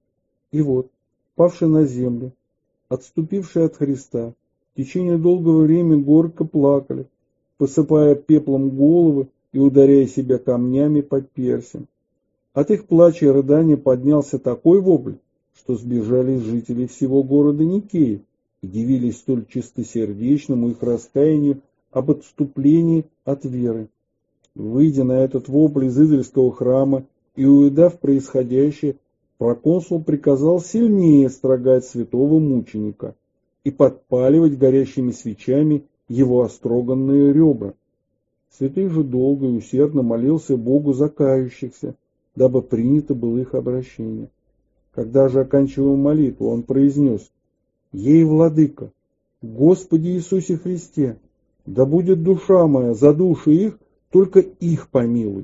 И вот, павшие на землю, отступившие от Христа, в течение долгого времени горько плакали, посыпая пеплом головы и ударяя себя камнями по персям. От их плача и рыдания поднялся такой вопль, что сбежались жители всего города Никеи и дивились столь чистосердечному их раскаянию об отступлении от веры. Выйдя на этот вопль из Израильского храма и увидав происходящее, проконсул приказал сильнее строгать святого мученика и подпаливать горящими свечами его остроганные ребра. Святый же долго и усердно молился Богу за кающихся, дабы принято было их обращение. Когда же, оканчивая молитву, он произнес: «Ей, Владыка, Господи Иисусе Христе, да будет душа моя за души их, только их помилуй».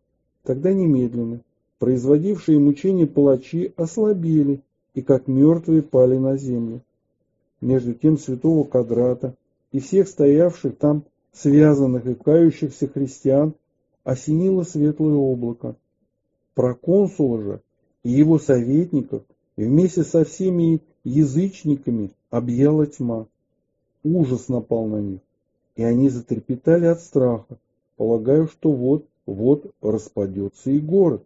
Тогда немедленно производившие мучения палачи ослабели и, как мертвые, пали на землю. Между тем святого Кодрата и всех стоявших там связанных и кающихся христиан осенило светлое облако. Проконсула же и его советников вместе со всеми язычниками объяла тьма. Ужас напал на них, и они затрепетали от страха, полагая, что вот-вот распадется и город.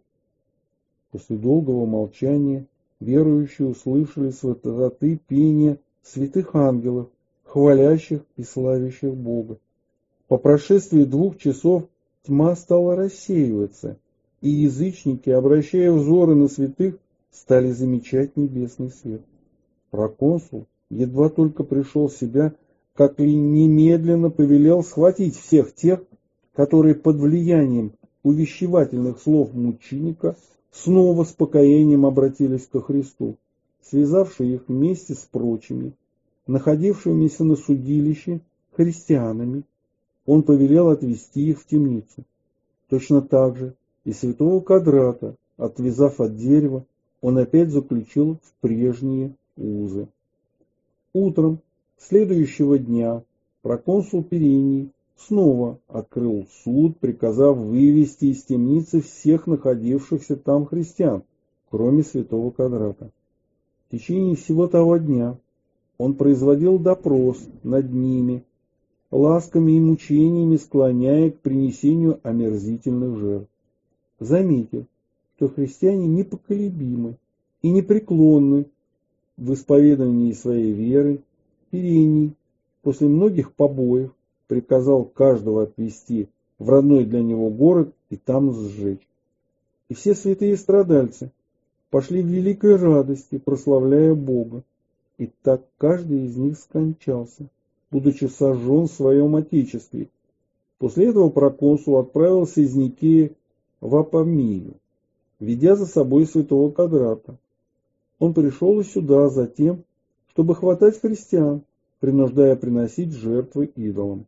После долгого молчания верующие услышали с высоты пение святых ангелов, хвалящих и славящих Бога. По прошествии двух часов тьма стала рассеиваться, и язычники, обращая взоры на святых, стали замечать небесный свет. Проконсул едва только пришел в себя, как ли немедленно повелел схватить всех тех, которые под влиянием увещевательных слов мученика снова с покаянием обратились ко Христу, связавший их вместе с прочими, находившимися на судилище, христианами, он повелел отвести их в темницу. Точно так же и святого Кадрата, отвязав от дерева, он опять заключил в прежние узы. Утром следующего дня проконсул Периний снова открыл суд, приказав вывести из темницы всех находившихся там христиан, кроме святого Кадрата. В течение всего того дня он производил допрос над ними, ласками и мучениями склоняя к принесению омерзительных жертв. Заметив, что христиане непоколебимы и непреклонны в исповедании своей веры, Периний после многих побоев приказал каждого отвести в родной для него город и там сжечь. И все святые страдальцы пошли в великой радости, прославляя Бога. И так каждый из них скончался, будучи сожжен в своем отечестве. После этого проконсул отправился из Никеи в Апамию, ведя за собой святого Кадрата. Он пришел и сюда за тем, чтобы хватать христиан, принуждая приносить жертвы идолам.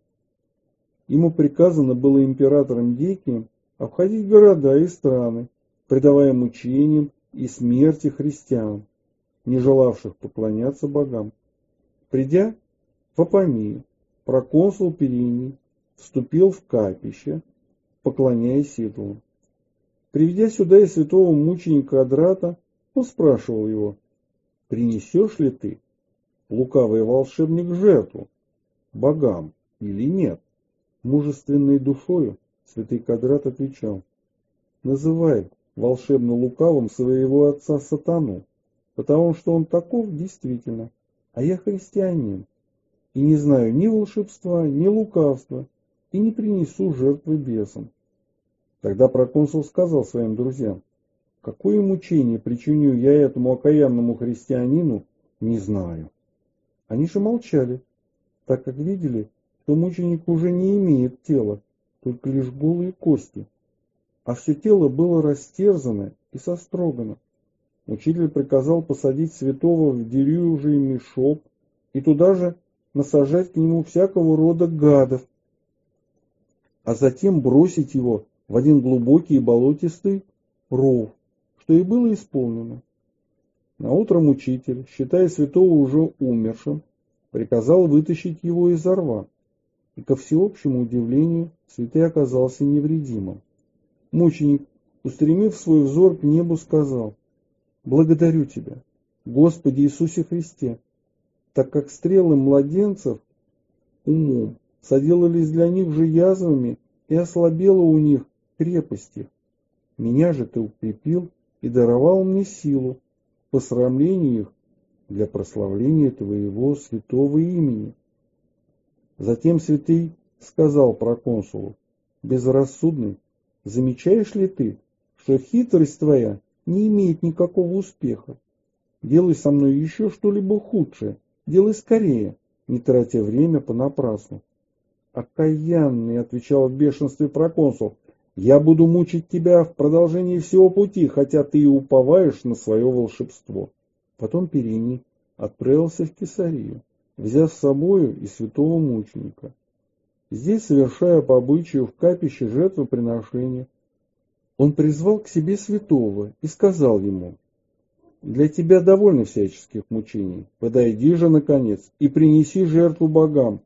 Ему приказано было императором Декием обходить города и страны, предавая мучениям и смерти христиан, не желавших поклоняться богам. Придя в Апамию, проконсул Периний вступил в капище, поклоняясь идолам. Приведя сюда и святого мученика Кадрата, он спрашивал его: «Принесешь ли ты, лукавый волшебник, жертву богам или нет?» Мужественной душою святый Кадрат отвечал: «Называй волшебно лукавым своего отца сатану, потому что он таков действительно, а я христианин, и не знаю ни волшебства, ни лукавства, и не принесу жертвы бесам». Тогда проконсул сказал своим друзьям: «Какое мучение причиню я этому окаянному христианину, не знаю». Они же молчали, так как видели, что мученик уже не имеет тела, только лишь голые кости, а все тело было растерзано и сострогано. Учитель приказал посадить святого в дерюжий мешок и туда же насажать к нему всякого рода гадов, а затем бросить его в один глубокий и болотистый ров, что и было исполнено. Наутром учитель, считая святого уже умершим, приказал вытащить его из рва, и ко всеобщему удивлению святый оказался невредимым. Мученик, устремив свой взор к небу, сказал: «Благодарю Тебя, Господи Иисусе Христе, так как стрелы младенцев умом соделались для них же язвами, и ослабела у них крепость их. Меня же Ты укрепил и даровал мне силу в посрамлении их для прославления Твоего святого имени». Затем святый сказал проконсулу: «Безрассудный, замечаешь ли ты, что хитрость твоя не имеет никакого успеха? Делай со мной еще что-либо худшее, делай скорее, не тратя время понапрасну». «Окаянный», — отвечал в бешенстве проконсул, — «я буду мучить тебя в продолжении всего пути, хотя ты и уповаешь на свое волшебство». Потом Периний отправился в Кесарию, взяв с собою и святого мученика. Здесь, совершая по обычаю в капище жертвоприношения, он призвал к себе святого и сказал ему: «Для тебя довольно всяческих мучений, подойди же, наконец, и принеси жертву богам».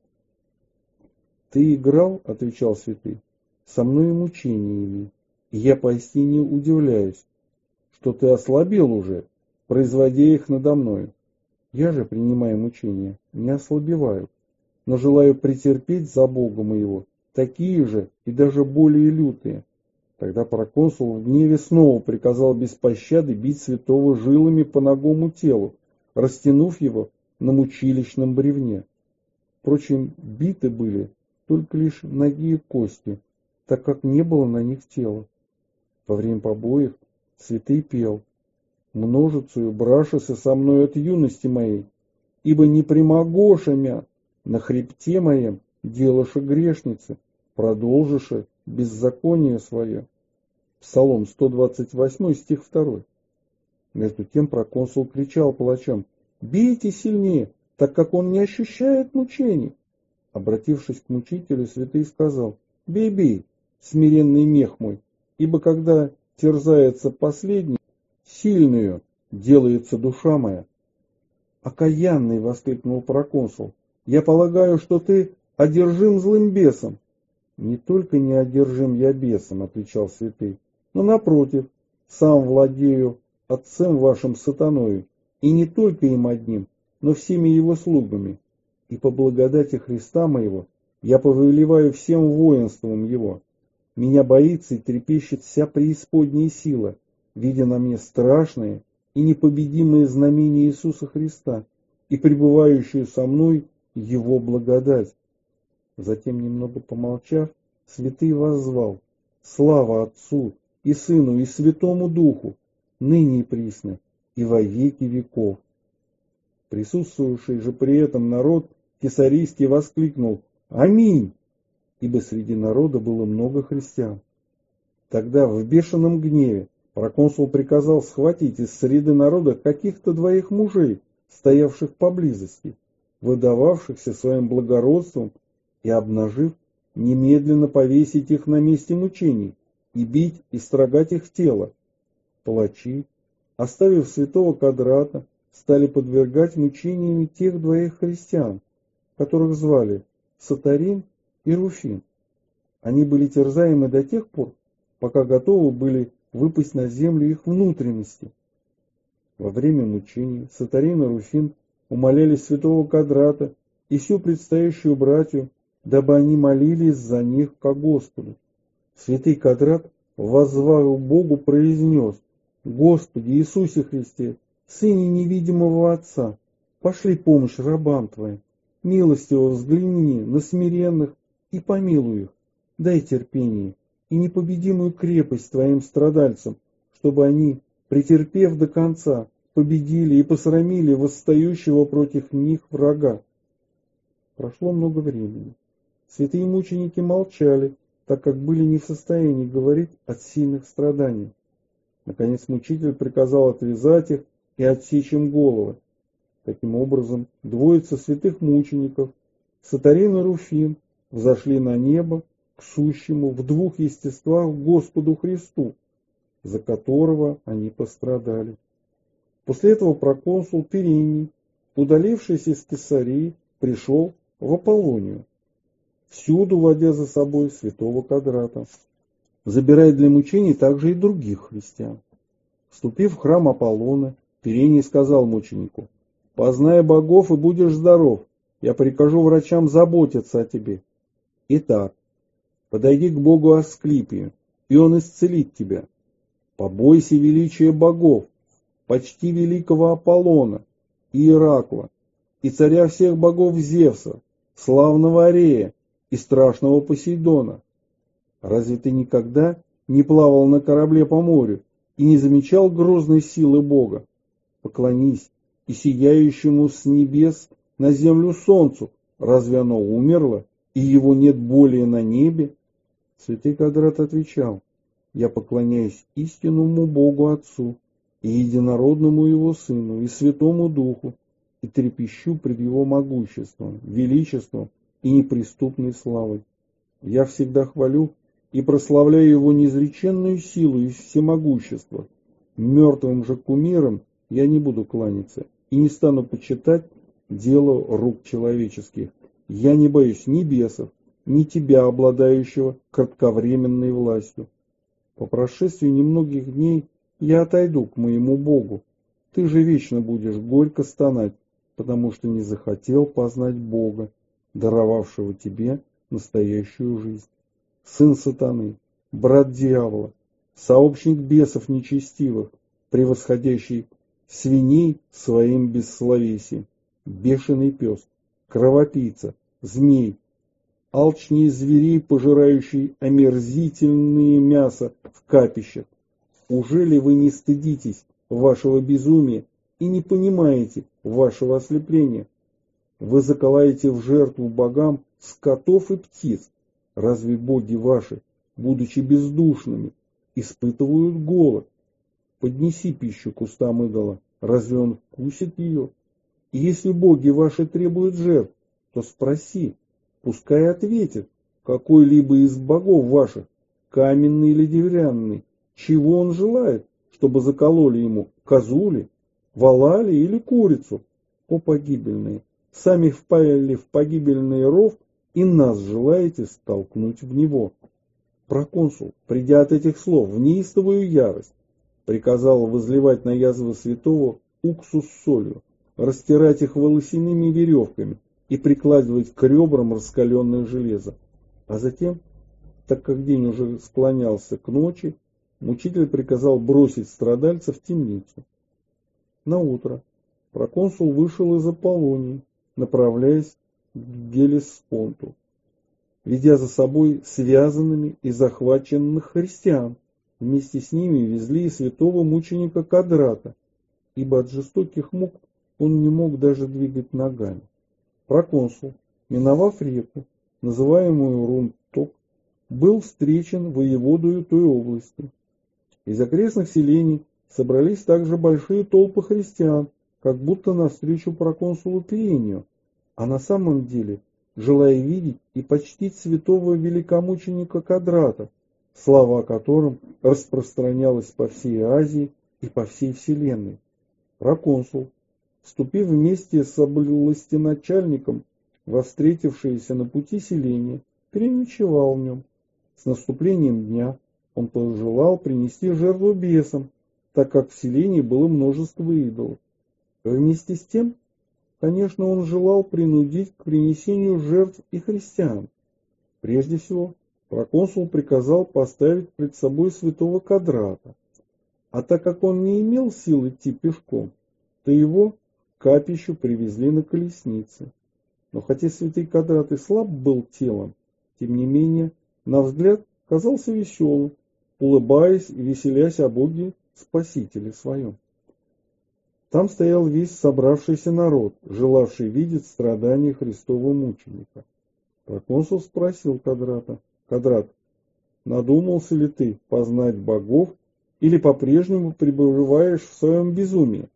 «Ты играл, — отвечал святый, — со мной мучениями, и я поистине удивляюсь, что ты ослабел уже, производя их надо мною. Я же, принимая мучения, не ослабеваю, но желаю претерпеть за Бога моего такие же и даже более лютые». Тогда проконсул в гневе снова приказал без пощады бить святого жилами по нагому телу, растянув его на мучилищном бревне. Впрочем, биты были только лишь ноги и кости, так как не было на них тела. Во время побоев святый пел: «Множицею брашися со мной от юности моей, ибо не примогоша мя на хребте моем делаша грешницы, продолжиша беззаконие свое». Псалом сто двадцать восемь, стих два. Между тем проконсул кричал палачам: «Бейте сильнее, так как он не ощущает мучений». Обратившись к мучителю, святый сказал: «Бей, бей, смиренный мех мой, ибо когда терзается последний, сильную делается душа моя». «Окаянный!» — воскликнул проконсул. «Я полагаю, что ты одержим злым бесом». «Не только не одержим я бесом, — отвечал святый, — но, напротив, сам владею отцем вашим сатаною, и не только им одним, но всеми его слугами. И по благодати Христа моего я повелеваю всем воинством его. Меня боится и трепещет вся преисподняя сила, видя на мне страшные и непобедимые знамения Иисуса Христа и пребывающую со мной его благодать». Затем, немного помолчав, святый воззвал: «Слава Отцу и Сыну и Святому Духу, ныне и присно, и во веки веков». Присутствовавший же при этом народ кесарийский воскликнул: «Аминь!», ибо среди народа было много христиан. Тогда в бешеном гневе проконсул приказал схватить из среды народа каких-то двоих мужей, стоявших поблизости, выдававшихся своим благородством, и, обнажив, немедленно повесить их на месте мучений и бить и строгать их тело. Палачи, оставив святого Кадрата, стали подвергать мучениями тех двоих христиан, которых звали Сатарин и Руфин. Они были терзаемы до тех пор, пока готовы были выпасть на землю их внутренности. Во время мучений Сатарин и Руфин умоляли святого Кадрата и всю предстоящую братью, дабы они молились за них ко Господу. Святый Кадрат, воззвав Богу, произнес: «Господи Иисусе Христе, Сыне невидимого Отца, пошли помощь рабам Твоим, милостиво взгляни на смиренных и помилуй их, дай терпение и непобедимую крепость Твоим страдальцам, чтобы они, претерпев до конца, победили и посрамили восстающего против них врага». Прошло много времени. Святые мученики молчали, так как были не в состоянии говорить от сильных страданий. Наконец мучитель приказал отвязать их и отсечь им головы. Таким образом, двоица святых мучеников, Сатарин и Руфин, взошли на небо к сущему в двух естествах Господу Христу, за которого они пострадали. После этого проконсул Перений, удалившись из Кесарии, пришел в Аполлонию, всюду водя за собой святого Кадрата, забирая для мучений также и других христиан. Вступив в храм Аполлона, Перений сказал мученику: «Познай богов и будешь здоров, я прикажу врачам заботиться о тебе. Итак, подойди к богу Асклипию, и он исцелит тебя. Побойся величия богов, почти великого Аполлона и Иракла, и царя всех богов Зевса, славного Арея и страшного Посейдона. Разве ты никогда не плавал на корабле по морю и не замечал грозной силы Бога? Поклонись и сияющему с небес на землю солнцу. Разве оно умерло, и его нет более на небе?» Святый Кадрат отвечал: «Я поклоняюсь истинному Богу Отцу и единородному Его Сыну и Святому Духу, и трепещу пред Его могуществом, величеством и неприступной славой. Я всегда хвалю и прославляю Его неизреченную силу и всемогущество. Мертвым же кумирам я не буду кланяться и не стану почитать дело рук человеческих. Я не боюсь ни бесов, ни тебя, обладающего кратковременной властью. По прошествии немногих дней я отойду к моему Богу. Ты же вечно будешь горько стонать, потому что не захотел познать Бога, даровавшего тебе настоящую жизнь. Сын сатаны, брат дьявола, сообщник бесов нечестивых, превосходящий свиней своим бессловесием, бешеный пес, кровопийца, змей, алчнее зверей, пожирающий омерзительное мясо в капищах. Ужели вы не стыдитесь вашего безумия и не понимаете вашего ослепления? Вы заколаете в жертву богам скотов и птиц. Разве боги ваши, будучи бездушными, испытывают голод? Поднеси пищу к устам идола, разве он вкусит ее? И если боги ваши требуют жертв, то спроси, пускай ответит какой-либо из богов ваших, каменный или деревянный, чего он желает, чтобы закололи ему козули, вала ли или курицу. О погибельные, сами впаяли в погибельный ров и нас желаете столкнуть в него. Проконсул, придя от этих слов в неистовую ярость, приказал возливать на язвы святого уксус с солью, растирать их волосяными веревками и прикладывать к ребрам раскаленное железо. А затем, так как день уже склонялся к ночи, мучитель приказал бросить страдальца в темницу. Наутро проконсул вышел из Аполлонии, направляясь к Геллеспонту, ведя за собой связанными и захваченных христиан. Вместе с ними везли и святого мученика Кадрата, ибо от жестоких мук он не мог даже двигать ногами. Проконсул, миновав реку, называемую Рунток, был встречен воеводою той области. Из окрестных селений собрались также большие толпы христиан, как будто навстречу проконсулу Перению, а на самом деле желая видеть и почтить святого великомученика Кадрата, слава о котором распространялась по всей Азии и по всей вселенной. Проконсул, вступив вместе с областеначальником во встретившееся на пути селение, переночевал в нем. С наступлением дня он пожелал принести жертву бесам, так как в селении было множество идолов. Вместе с тем, конечно, он желал принудить к принесению жертв и христиан. Прежде всего, проконсул приказал поставить пред собой святого Кадрата, а так как он не имел сил идти пешком, то его к капищу привезли на колеснице. Но хотя святый Кадрат и слаб был телом, тем не менее, на взгляд, казался веселым, улыбаясь и веселясь о Боге Спасителе своем. Там стоял весь собравшийся народ, желавший видеть страдания Христова мученика. Проконсул спросил Кадрата: «Кадрат, надумался ли ты познать богов или по-прежнему пребываешь в своем безумии?»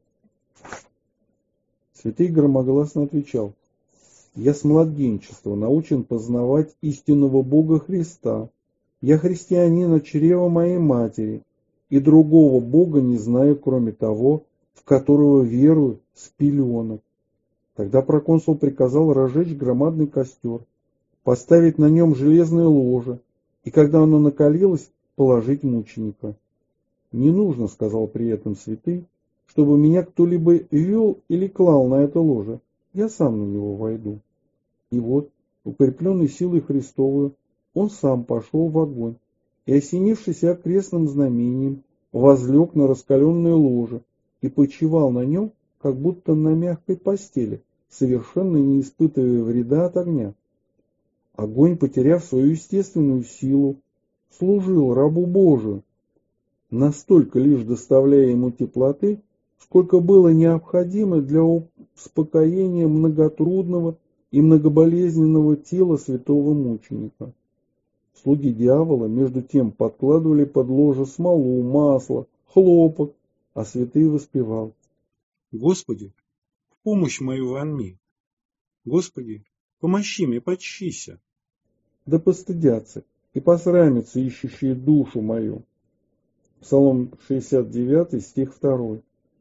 Святый громогласно отвечал: «Я с младенчества научен познавать истинного Бога Христа. Я христианин от чрева моей матери, и другого Бога не знаю, кроме того, в которого верую с пеленок». Тогда проконсул приказал разжечь громадный костер, поставить на нем железное ложе, и когда оно накалилось, положить мученика. «Не нужно, — сказал при этом святый, — чтобы меня кто-либо вел или клал на это ложе. Я сам на него войду». И вот, укрепленный силой Христовой, он сам пошел в огонь и, осенившись окрестным знамением, возлег на раскаленное ложе и почивал на нем, как будто на мягкой постели, совершенно не испытывая вреда от огня. Огонь, потеряв свою естественную силу, служил рабу Божию, настолько лишь доставляя ему теплоты, сколько было необходимо для успокоения многотрудного и многоболезненного тела святого мученика. Слуги дьявола, между тем, подкладывали под ложе смолу, масло, хлопок, а святый воспевал: «Господи, в помощь мою вонми! Господи, помощи мне, почтися!» Да постыдятся и посрамятся ищущие душу мою. Псалом шестьдесят девять, стих два.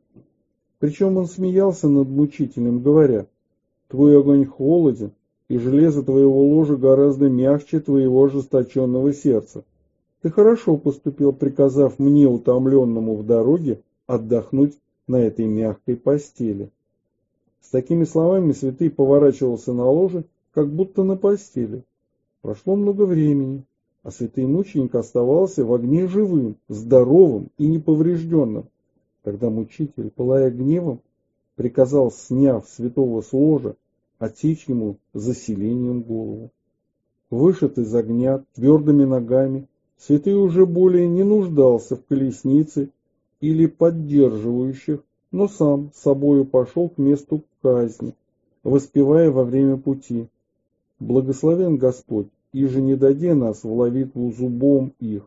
Причем он смеялся над мучителем, говоря: «Твой огонь холоден, и железо твоего ложа гораздо мягче твоего ожесточенного сердца. Ты хорошо поступил, приказав мне, утомленному в дороге, отдохнуть на этой мягкой постели». С такими словами святый поворачивался на ложе, как будто на постели. Прошло много времени, а святый мученик оставался в огне живым, здоровым и неповрежденным. Тогда мучитель, пылая гневом, приказал, сняв святого с ложа, отсечь ему заселением голову. Вышед из огня твердыми ногами, святый уже более не нуждался в колеснице или поддерживающих, но сам с собою пошел к месту казни, воспевая во время пути: «Благословен Господь, иже не даде нас в ловитву зубом их».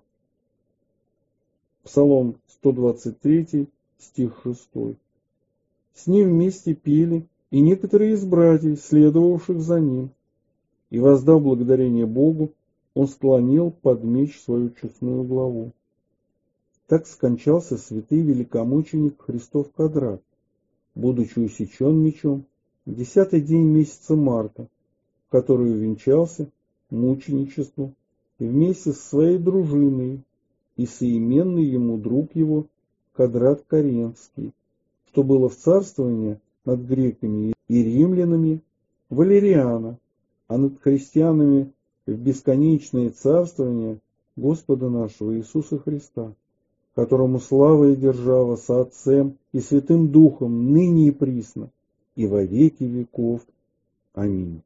Псалом сто двадцать три, стих шесть. С ним вместе пели и некоторые из братьев, следовавших за ним. и, воздав благодарение Богу, он склонил под меч свою честную главу. Так скончался святый великомученик Христов Кадрат, будучи усечен мечом в десятый день месяца марта, в который увенчался мученичеству и вместе со своей дружиной и соименный ему друг его Кадрат Каренский, что было в царствовании над греками и римлянами Валериана, а над христианами в бесконечное царствование Господа нашего Иисуса Христа, которому слава и держава со Отцем и Святым Духом ныне и присно, и во веки веков. Аминь.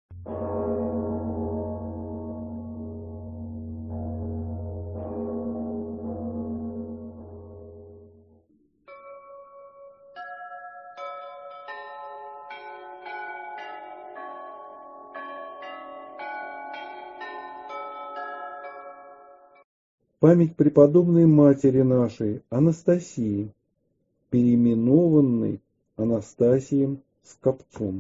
Память преподобной матери нашей Анастасии, переименованной Анастасием Скопцом.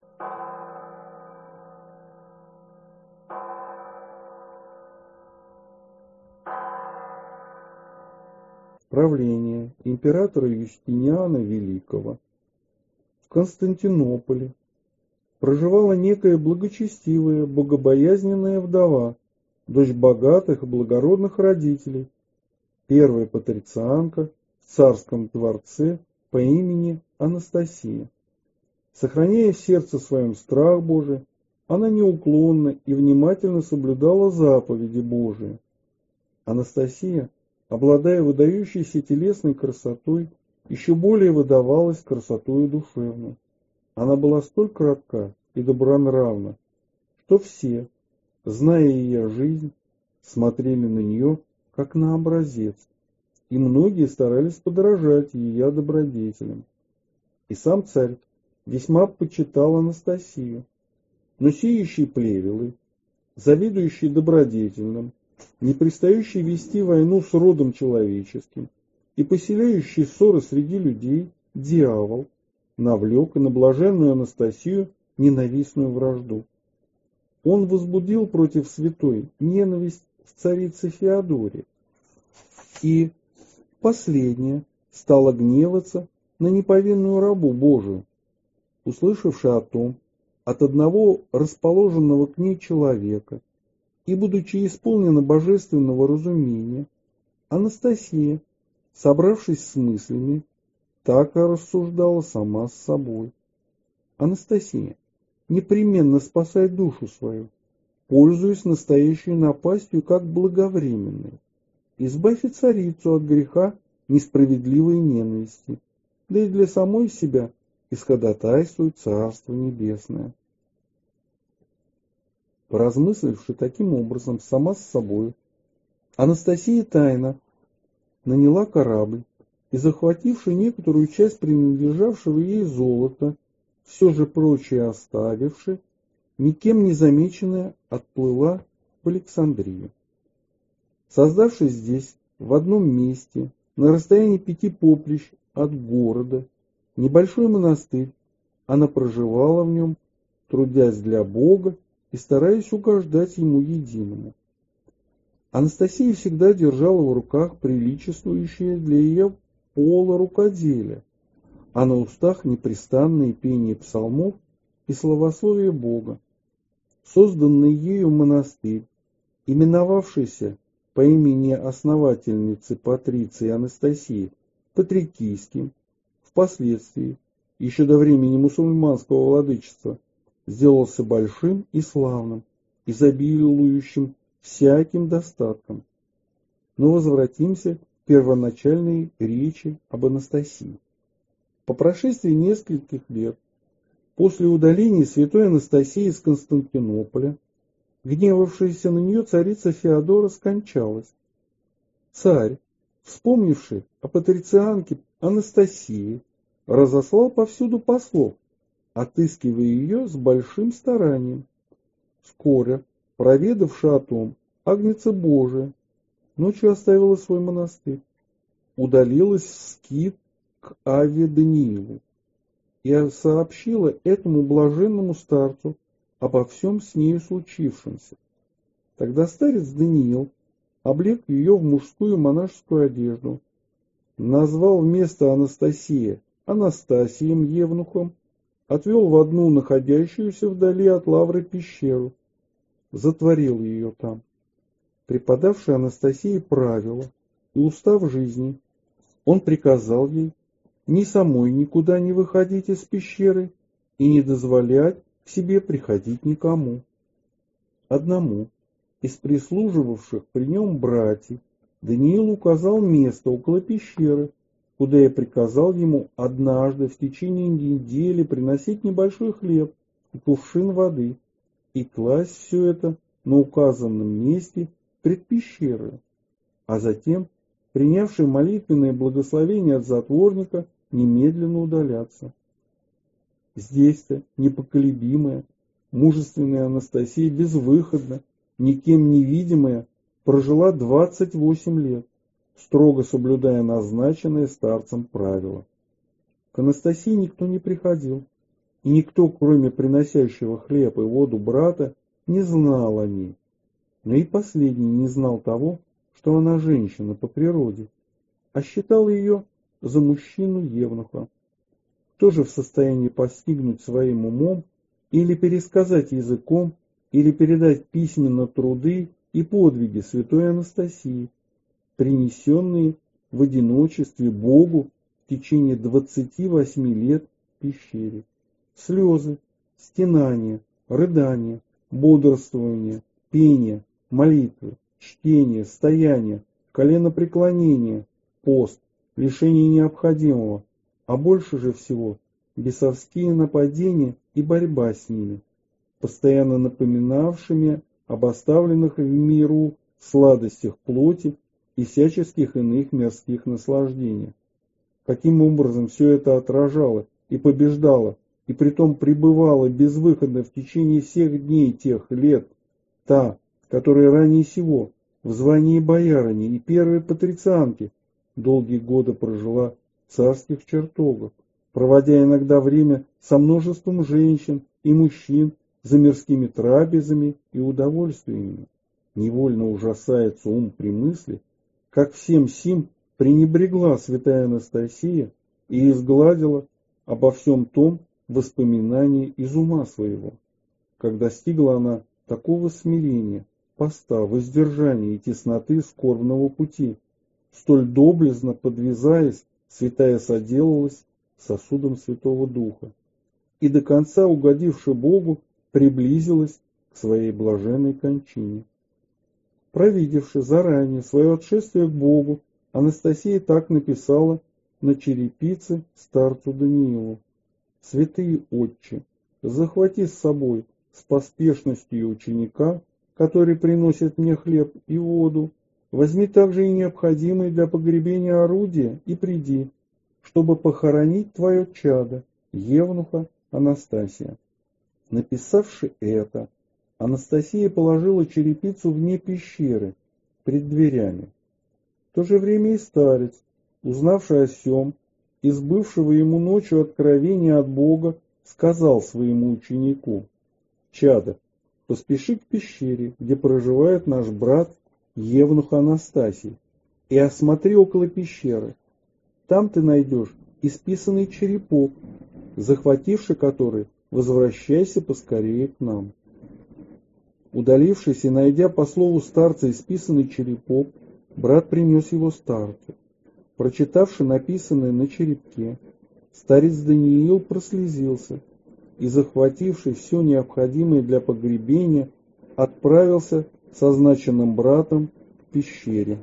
Правление императора Юстиниана Великого. В Константинополе проживала некая благочестивая, богобоязненная вдова, дочь богатых и благородных родителей, первая патрицианка в царском дворце по имени Анастасия. Сохраняя в сердце своем страх Божий, она неуклонно и внимательно соблюдала заповеди Божии. Анастасия, обладая выдающейся телесной красотой, еще более выдавалась красотою душевной. Она была столь кратка и добронравна, что все, зная ее жизнь, смотрели на нее, как на образец, и многие старались подражать ее добродетелям. И сам царь весьма почитал Анастасию, но сеющий плевелы, завидующий добродетельным, не пристающий вести войну с родом человеческим и поселяющий ссоры среди людей, дьявол, навлек и на блаженную Анастасию ненавистную вражду. Он возбудил против святой ненависть в царице Феодоре, и последняя стала гневаться на неповинную рабу Божию, услышавши о том от одного расположенного к ней человека, и, будучи исполнена божественного разумения, Анастасия, собравшись с мыслями, так и рассуждала сама с собой. Анастасия, непременно спасай душу свою, пользуясь настоящей напастью как благовременной. Избавь и царицу от греха несправедливой ненависти, да и для самой себя исходатайствуй Царство Небесное. Поразмысливши таким образом сама с собой, Анастасия тайно наняла корабль и, захвативши некоторую часть принадлежавшего ей золота, все же прочее оставивши, никем не замеченная отплыла в Александрию. Создавшись здесь, в одном месте, на расстоянии пяти поприщ от города, небольшой монастырь, она проживала в нем, трудясь для Бога и стараясь угождать Ему единому. Анастасия всегда держала в руках приличествующее для ее пола рукоделие, а на устах непрестанное пение псалмов и славословие Бога. Созданный ею монастырь, именовавшийся по имени основательницы Патриции Анастасии Патрикийским, впоследствии, еще до времени мусульманского владычества, сделался большим и славным, изобилующим всяким достатком. Но возвратимся к первоначальной речи об Анастасии. По прошествии нескольких лет после удаления святой Анастасии из Константинополя, гневавшаяся на нее царица Феодора скончалась. Царь, вспомнивший о патрицианке Анастасии, разослал повсюду послов, отыскивая ее с большим старанием. Вскоре, проведавши о том, Агнеца Божия ночью оставила свой монастырь, удалилась в скит к Аве Даниилу и сообщила этому блаженному старцу обо всем с нею случившемся. Тогда старец Даниил облег ее в мужскую монашескую одежду, назвал вместо Анастасия Анастасием Евнухом, отвел в одну находящуюся вдали от лавры пещеру, затворил ее там, преподавший Анастасии правила и устав жизни. Он приказал ей ни самой никуда не выходить из пещеры и не дозволять к себе приходить никому. Одному из прислуживавших при нем братьев Даниил указал место около пещеры, куда я приказал ему однажды в течение недели приносить небольшой хлеб и кувшин воды и класть все это на указанном месте пред пещерой, а затем, принявший молитвенное благословение от затворника, немедленно удаляться. Здесь-то непоколебимая, мужественная Анастасия безвыходно, никем не видимая, прожила двадцать восемь лет, строго соблюдая назначенное старцем правило. К Анастасии никто не приходил, и никто, кроме приносящего хлеб и воду брата, не знал о ней. Но и последний не знал того, что она женщина по природе, а считал ее за мужчину Евнуха. Кто же в состоянии постигнуть своим умом или пересказать языком, или передать письменно труды и подвиги святой Анастасии, принесенные в одиночестве Богу в течение двадцати восьми лет в пещере? Слезы, стенания, рыдания, бодрствование, пение, молитвы, чтение, стояние, коленопреклонение, пост, лишение необходимого, а больше же всего бесовские нападения и борьба с ними, постоянно напоминавшими об оставленных в миру сладостях плоти и всяческих иных мирских наслаждениях. Каким образом все это отражало и побеждало, и притом пребывала безвыходно в течение всех дней тех лет, та, которая ранее сего, в звании боярыни и первой патрицианки, долгие годы прожила в царских чертогах, проводя иногда время со множеством женщин и мужчин за мирскими трапезами и удовольствиями. Невольно ужасается ум при мысли, как всем сим пренебрегла святая Анастасия и изгладила обо всем том воспоминания из ума своего, как достигла она такого смирения, поста, воздержания и тесноты скорбного пути, столь доблестно подвязаясь, святая соделалась сосудом Святого Духа, и до конца угодивши Богу, приблизилась к своей блаженной кончине. Провидевши заранее свое отшествие к Богу, Анастасия так написала на черепице старцу Даниилу: «Святые отче, захвати с собой с поспешностью ученика, который приносит мне хлеб и воду, возьми также и необходимые для погребения орудия и приди, чтобы похоронить твое чадо, Евнуха Анастасия». Написавши это, Анастасия положила черепицу вне пещеры, пред дверями. В то же время и старец, узнавший о сем, из бывшего ему ночью откровения от Бога, сказал своему ученику: «Чадо, поспеши к пещере, где проживает наш брат Евнух Анастасий, и осмотри около пещеры. Там ты найдешь исписанный черепок, захвативши который, возвращайся поскорее к нам». Удалившись и найдя по слову старца исписанный черепок, брат принес его старцу. Прочитавши написанное на черепке, старец Даниил прослезился и, захвативший все необходимое для погребения, отправился с означенным братом к пещере.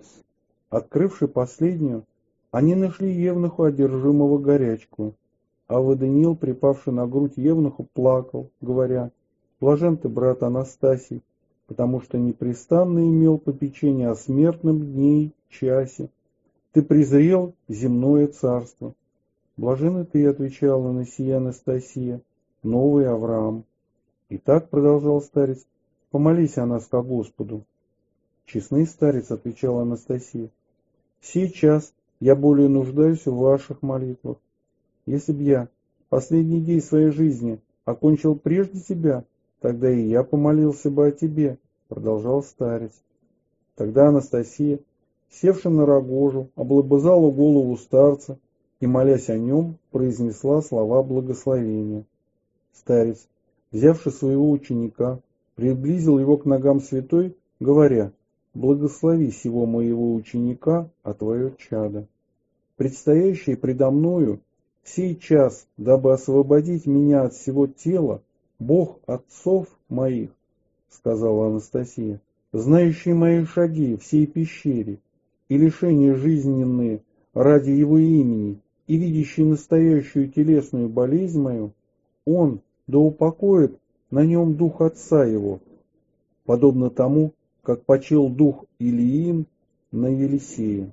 Открывши последнюю, они нашли Евнуху одержимого горячку, а Даниил, припавший на грудь Евнуху, плакал, говоря: «Блажен ты, брат Анастасий, потому что непрестанно имел попечение о смертном дне и часе. Ты презрел земное царство. Блажен и ты, — отвечала на сие Анастасия, — новый Авраам». И так, — продолжал старец, — помолись о нас ко Господу. «Честный старец, — отвечала Анастасия, — сейчас я более нуждаюсь в ваших молитвах. Если б я последний день своей жизни окончил прежде тебя, тогда и я помолился бы о тебе, продолжал старец. Тогда Анастасия, севши на рогожу, облобызала голову старца и, молясь о нем, произнесла слова благословения. Старец, взявши своего ученика, приблизил его к ногам святой, говоря: «Благослови сего моего ученика, а твое чадо. Предстоящий предо мною сей час, дабы освободить меня от всего тела, Бог отцов моих, — сказала Анастасия, — знающий мои шаги в сей пещере и лишения жизненные ради его имени и видящий настоящую телесную болезнь мою, он да упокоит на нем дух отца его, подобно тому, как почил дух Илиин на Елисея».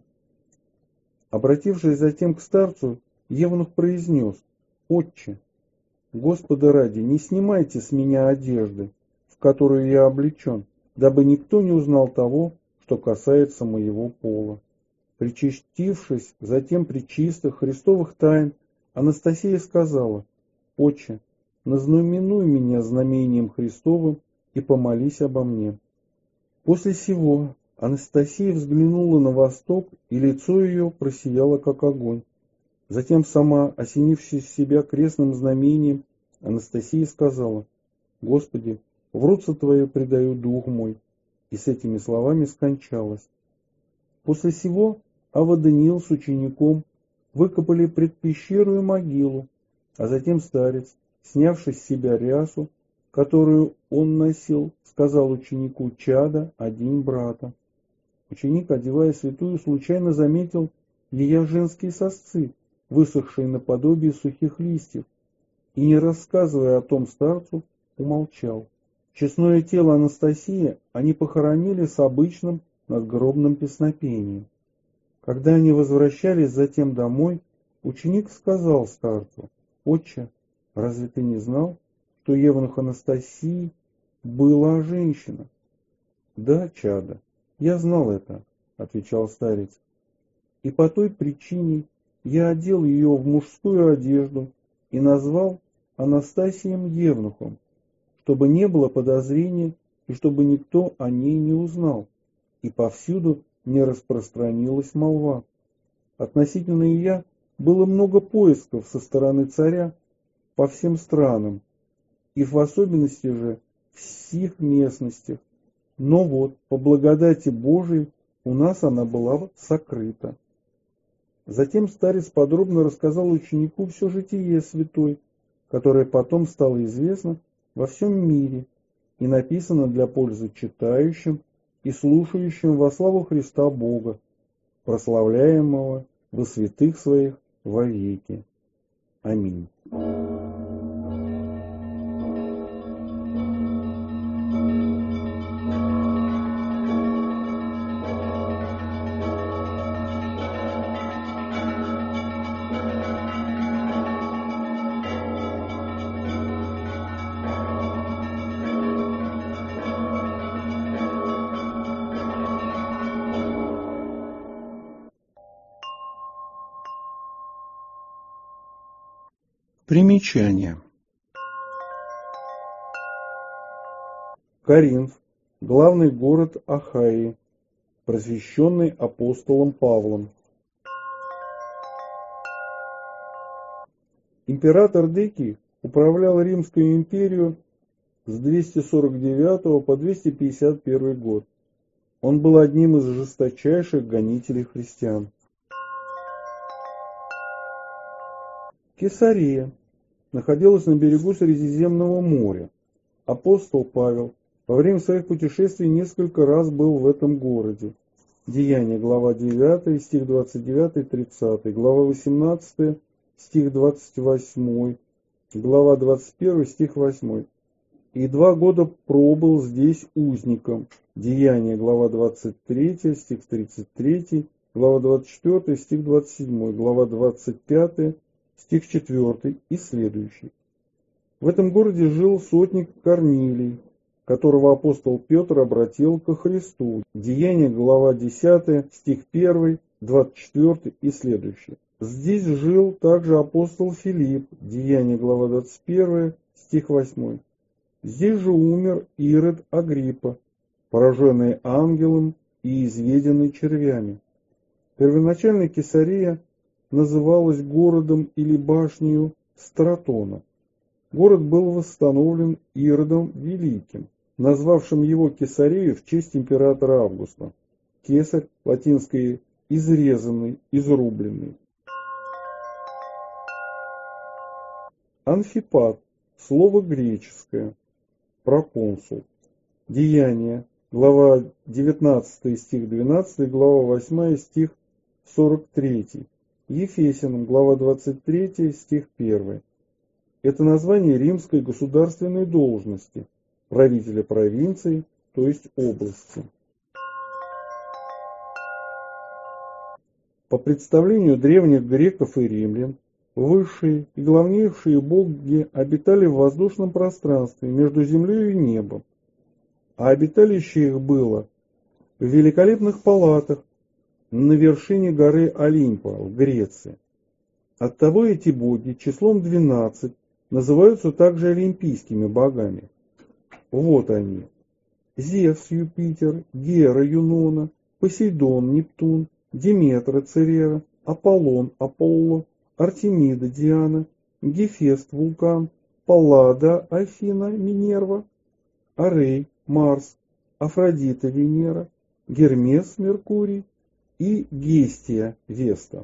Обратившись затем к старцу, евнух произнес: «Отче, Господа ради, не снимайте с меня одежды, в которую я облечен, дабы никто не узнал того, что касается моего пола». Причастившись затем пречистых Христовых тайн, Анастасия сказала: «Отче, назнаменуй меня знамением Христовым и помолись обо мне». После сего Анастасия взглянула на восток, и лицо ее просияло, как огонь. Затем, сама осенившись себя крестным знамением, Анастасия сказала: «Господи, в руце Твое предаю дух мой», и с этими словами скончалась. После сего Авва Даниил с учеником выкопали пред пещерою могилу, а затем старец, снявши с себя рясу, которую он носил, сказал ученику: «Чадо, одень брата». Ученик, одевая святую, случайно заметил ее женские сосцы, высохшие наподобие сухих листьев, и, не рассказывая о том старцу, умолчал. Честное тело Анастасии они похоронили с обычным надгробным песнопением. Когда они возвращались затем домой, ученик сказал старцу: «Отче, разве ты не знал, что евнух Анастасии была женщина?» «Да, чадо, я знал это», — отвечал старец. «И по той причине я одел ее в мужскую одежду и назвал Анастасием евнухом, чтобы не было подозрения и чтобы никто о ней не узнал, и повсюду не распространилась молва. Относительно ее было много поисков со стороны царя по всем странам, и в особенности же в сих местностях. Но вот, по благодати Божией, у нас она была сокрыта». Затем старец подробно рассказал ученику все житие святой, которое потом стало известно во всем мире и написано для пользы читающим и слушающим во славу Христа Бога, прославляемого во святых своих вовеки. Аминь. Примечание. Коринф, главный город Ахайи, просвещенный апостолом Павлом. Император Декий управлял Римскую империю с двести сорок девятого по двести пятьдесят первый год. Он был одним из жесточайших гонителей христиан. Кесария находилась на берегу Средиземного моря. Апостол Павел во время своих путешествий несколько раз был в этом городе. Деяния, глава девятая, стих двадцать девятый тридцатый, глава восемнадцатая, стих двадцать восьмой, глава двадцать первая, стих восьмой. И два года пробыл здесь узником. Деяния, глава двадцать третья, стих тридцать третий, глава двадцать четвёртая, стих двадцать седьмой, глава двадцать пятая, стих четвёртый и следующий. В этом городе жил сотник Корнилий, которого апостол Петр обратил ко Христу. Деяния, глава десятая, стих первый, двадцать четвёртый и следующий. Здесь жил также апостол Филипп. Деяния, глава двадцать первая, стих восьмой. Здесь же умер Ирод Агриппа, пораженный ангелом и изъеденный червями. Первоначально Кесария называлась городом или башнею Стратона. Город был восстановлен Иродом Великим, назвавшим его Кесарею в честь императора Августа. Кесарь, латинское изрезанный, изрубленный. Анфипат, слово греческое, проконсул. Деяния, глава девятнадцатая, стих двенадцатый, глава восьмая, стих сорок третий. Ефесянам, глава двадцать третья, стих первый. Это название римской государственной должности, правителя провинции, то есть области. По представлению древних греков и римлян, высшие и главнейшие боги обитали в воздушном пространстве между землей и небом, а обиталище их было в великолепных палатах на вершине горы Олимпа в Греции. Оттого эти боги числом двенадцать называются также олимпийскими богами. Вот они: Зевс, Юпитер, Гера, Юнона, Посейдон, Нептун, Диметра, Церера, Аполлон, Аполло, Артемида, Диана, Гефест, Вулкан, Паллада, Афина, Минерва, Арей, Марс, Афродита, Венера, Гермес, Меркурий и Гестия, Веста.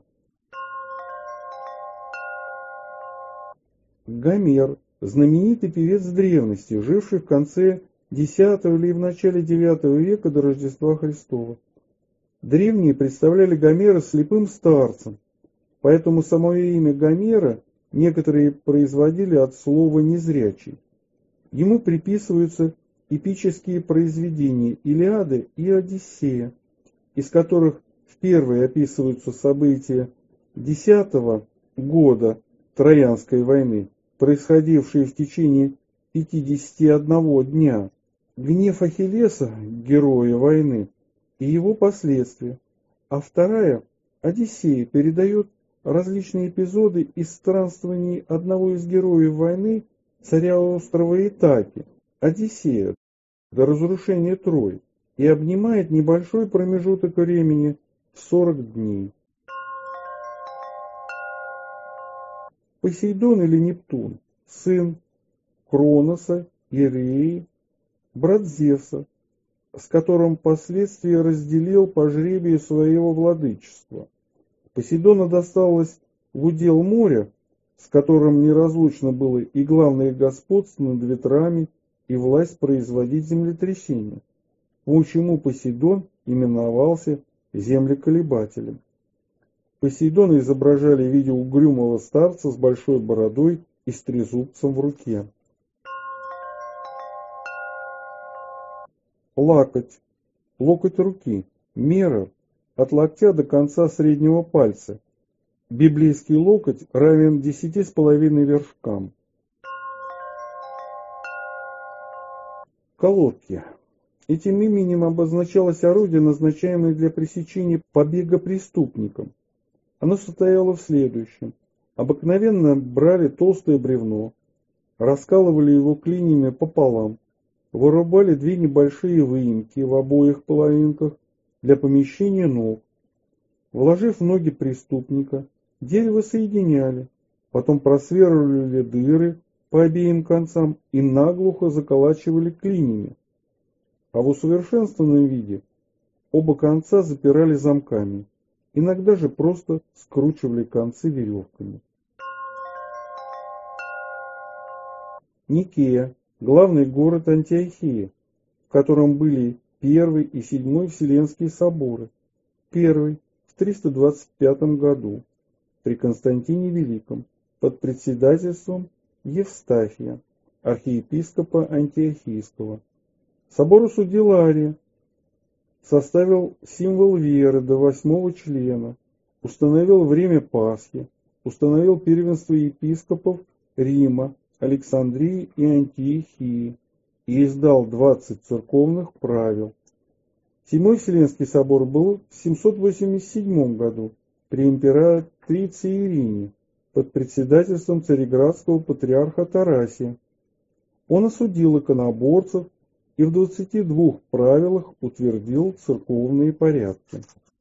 Гомер, знаменитый певец древности, живший в конце десятого или в начале девятого века до Рождества Христова. Древние представляли Гомера слепым старцем, поэтому само имя Гомера некоторые производили от слова «незрячий». Ему приписываются эпические произведения Илиады и Одиссея, из которых в первой описываются события десятого года Троянской войны, происходившие в течение пятидесяти одного дня, гнев Ахиллеса, героя войны, и его последствия, а вторая, Одиссея, передает различные эпизоды из странствований одного из героев войны, царя острова Итаки, Одиссея, до разрушения Трои, и обнимает небольшой промежуток времени в сорок дней. Посейдон или Нептун, сын Кроноса и Реи, брат Зевса, с которым впоследствии разделил по жребию своего владычества. Посейдону досталось в удел моря, с которым неразлучно было и главное господство над ветрами, и власть производить землетрясения, почему Посейдон именовался землеколебателем. Посейдона изображали в виде угрюмого старца с большой бородой и с трезубцем в руке. Локоть, локоть руки, мера от локтя до конца среднего пальца. Библейский локоть равен десяти с половиной вершкам. Колодки. Этим именем обозначалось орудие, назначаемое для пресечения побега преступникам. Оно состояло в следующем. Обыкновенно брали толстое бревно, раскалывали его клиньями пополам, вырубали две небольшие выемки в обоих половинках для помещения ног. Вложив в ноги преступника, дерево соединяли, потом просверливали дыры по обеим концам и наглухо заколачивали клиньями. А в усовершенствованном виде оба конца запирали замками, иногда же просто скручивали концы веревками. Никея, главный город Антиохии, в котором были первый и седьмой Вселенские соборы. Первый в триста двадцать пятом году при Константине Великом под председательством Евстафия, архиепископа Антиохийского. Собор осудил Ария, составил символ веры до восьмого члена, установил время Пасхи, установил первенство епископов Рима, Александрии и Антиохии и издал двадцать церковных правил. Седьмой Вселенский собор был в семьсот восемьдесят седьмом году при императрице Ирине под председательством цареградского патриарха Тарасия. Он осудил иконоборцев и в двадцати двух правилах утвердил церковные порядки.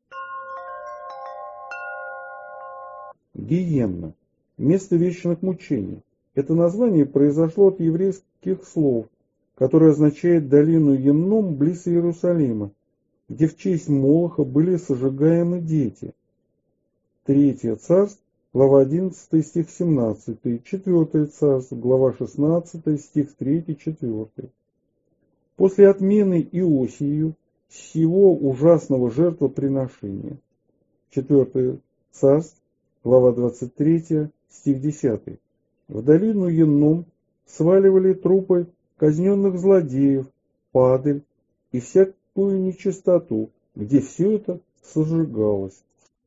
Гиенна – место вечных мучений. Это название произошло от еврейских слов, которое означает долину Енном близ Иерусалима, где в честь Молоха были сожигаемы дети. Третье царство, глава одиннадцатая, стих семнадцатый, Четвертое царство, глава шестнадцатая, стих третий-четвертый. После отмены Иосию всего ужасного жертвоприношения. Четвертое царство, глава двадцать третья, стих десятый. В долину Енном сваливали трупы казненных злодеев, падаль и всякую нечистоту, где все это сожигалось.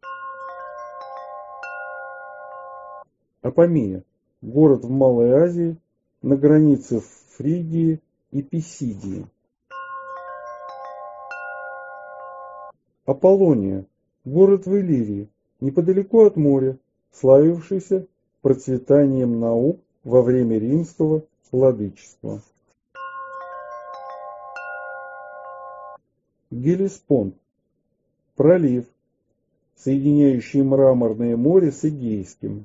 Апамея – город в Малой Азии, на границе Фригии и Писидии. Аполлония – город в Иллирии, неподалеку от моря, славившийся процветанием наук во время римского владычества. Геллеспонд – пролив, соединяющий Мраморное море с Эгейским.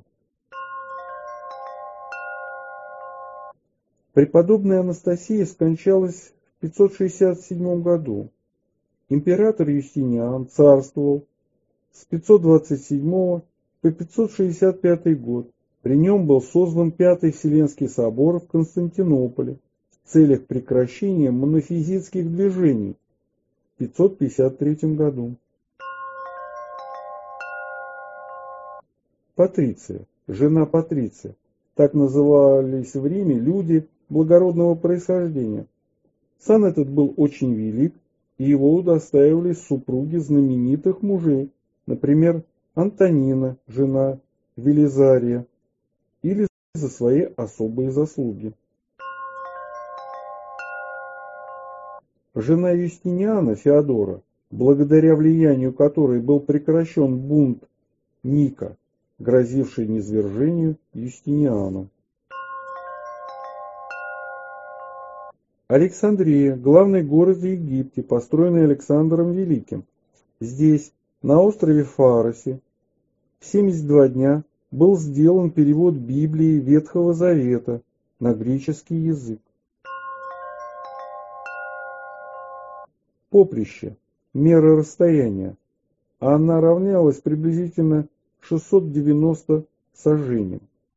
Преподобная Анастасия скончалась в пятьсот шестьдесят седьмом году. Император Юстиниан царствовал с пятьсот двадцать седьмого по пятьсот шестьдесят пятый год. При нем был создан Пятый Вселенский собор в Константинополе в целях прекращения монофизитских движений в пятьсот пятьдесят третьем году. Патриция, жена Патриция, так назывались в Риме люди благородного происхождения. Сан этот был очень велик, и его удостаивались супруги знаменитых мужей, например, Антонина, жена Велизария, или за свои особые заслуги. Жена Юстиниана, Феодора, благодаря влиянию которой был прекращен бунт Ника, грозивший низвержению Юстиниану. Александрия – главный город в Египте, построенный Александром Великим. Здесь, на острове Фаросе, в семьдесят два дня был сделан перевод Библии Ветхого Завета на греческий язык. Поприще – мера расстояния. Она равнялась приблизительно шестьсот девяноста саженям.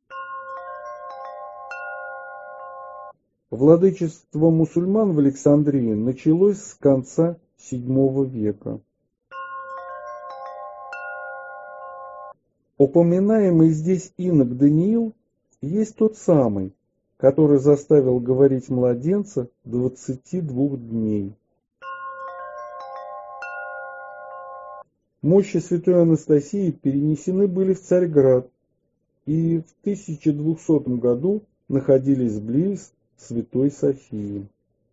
Владычество мусульман в Александрии началось с конца седьмого века. Упоминаемый здесь инок Даниил есть тот самый, который заставил говорить младенца двадцати двух дней. Мощи святой Анастасии перенесены были в Царьград и в тысяча двухсотом году находились близ Святой Софии.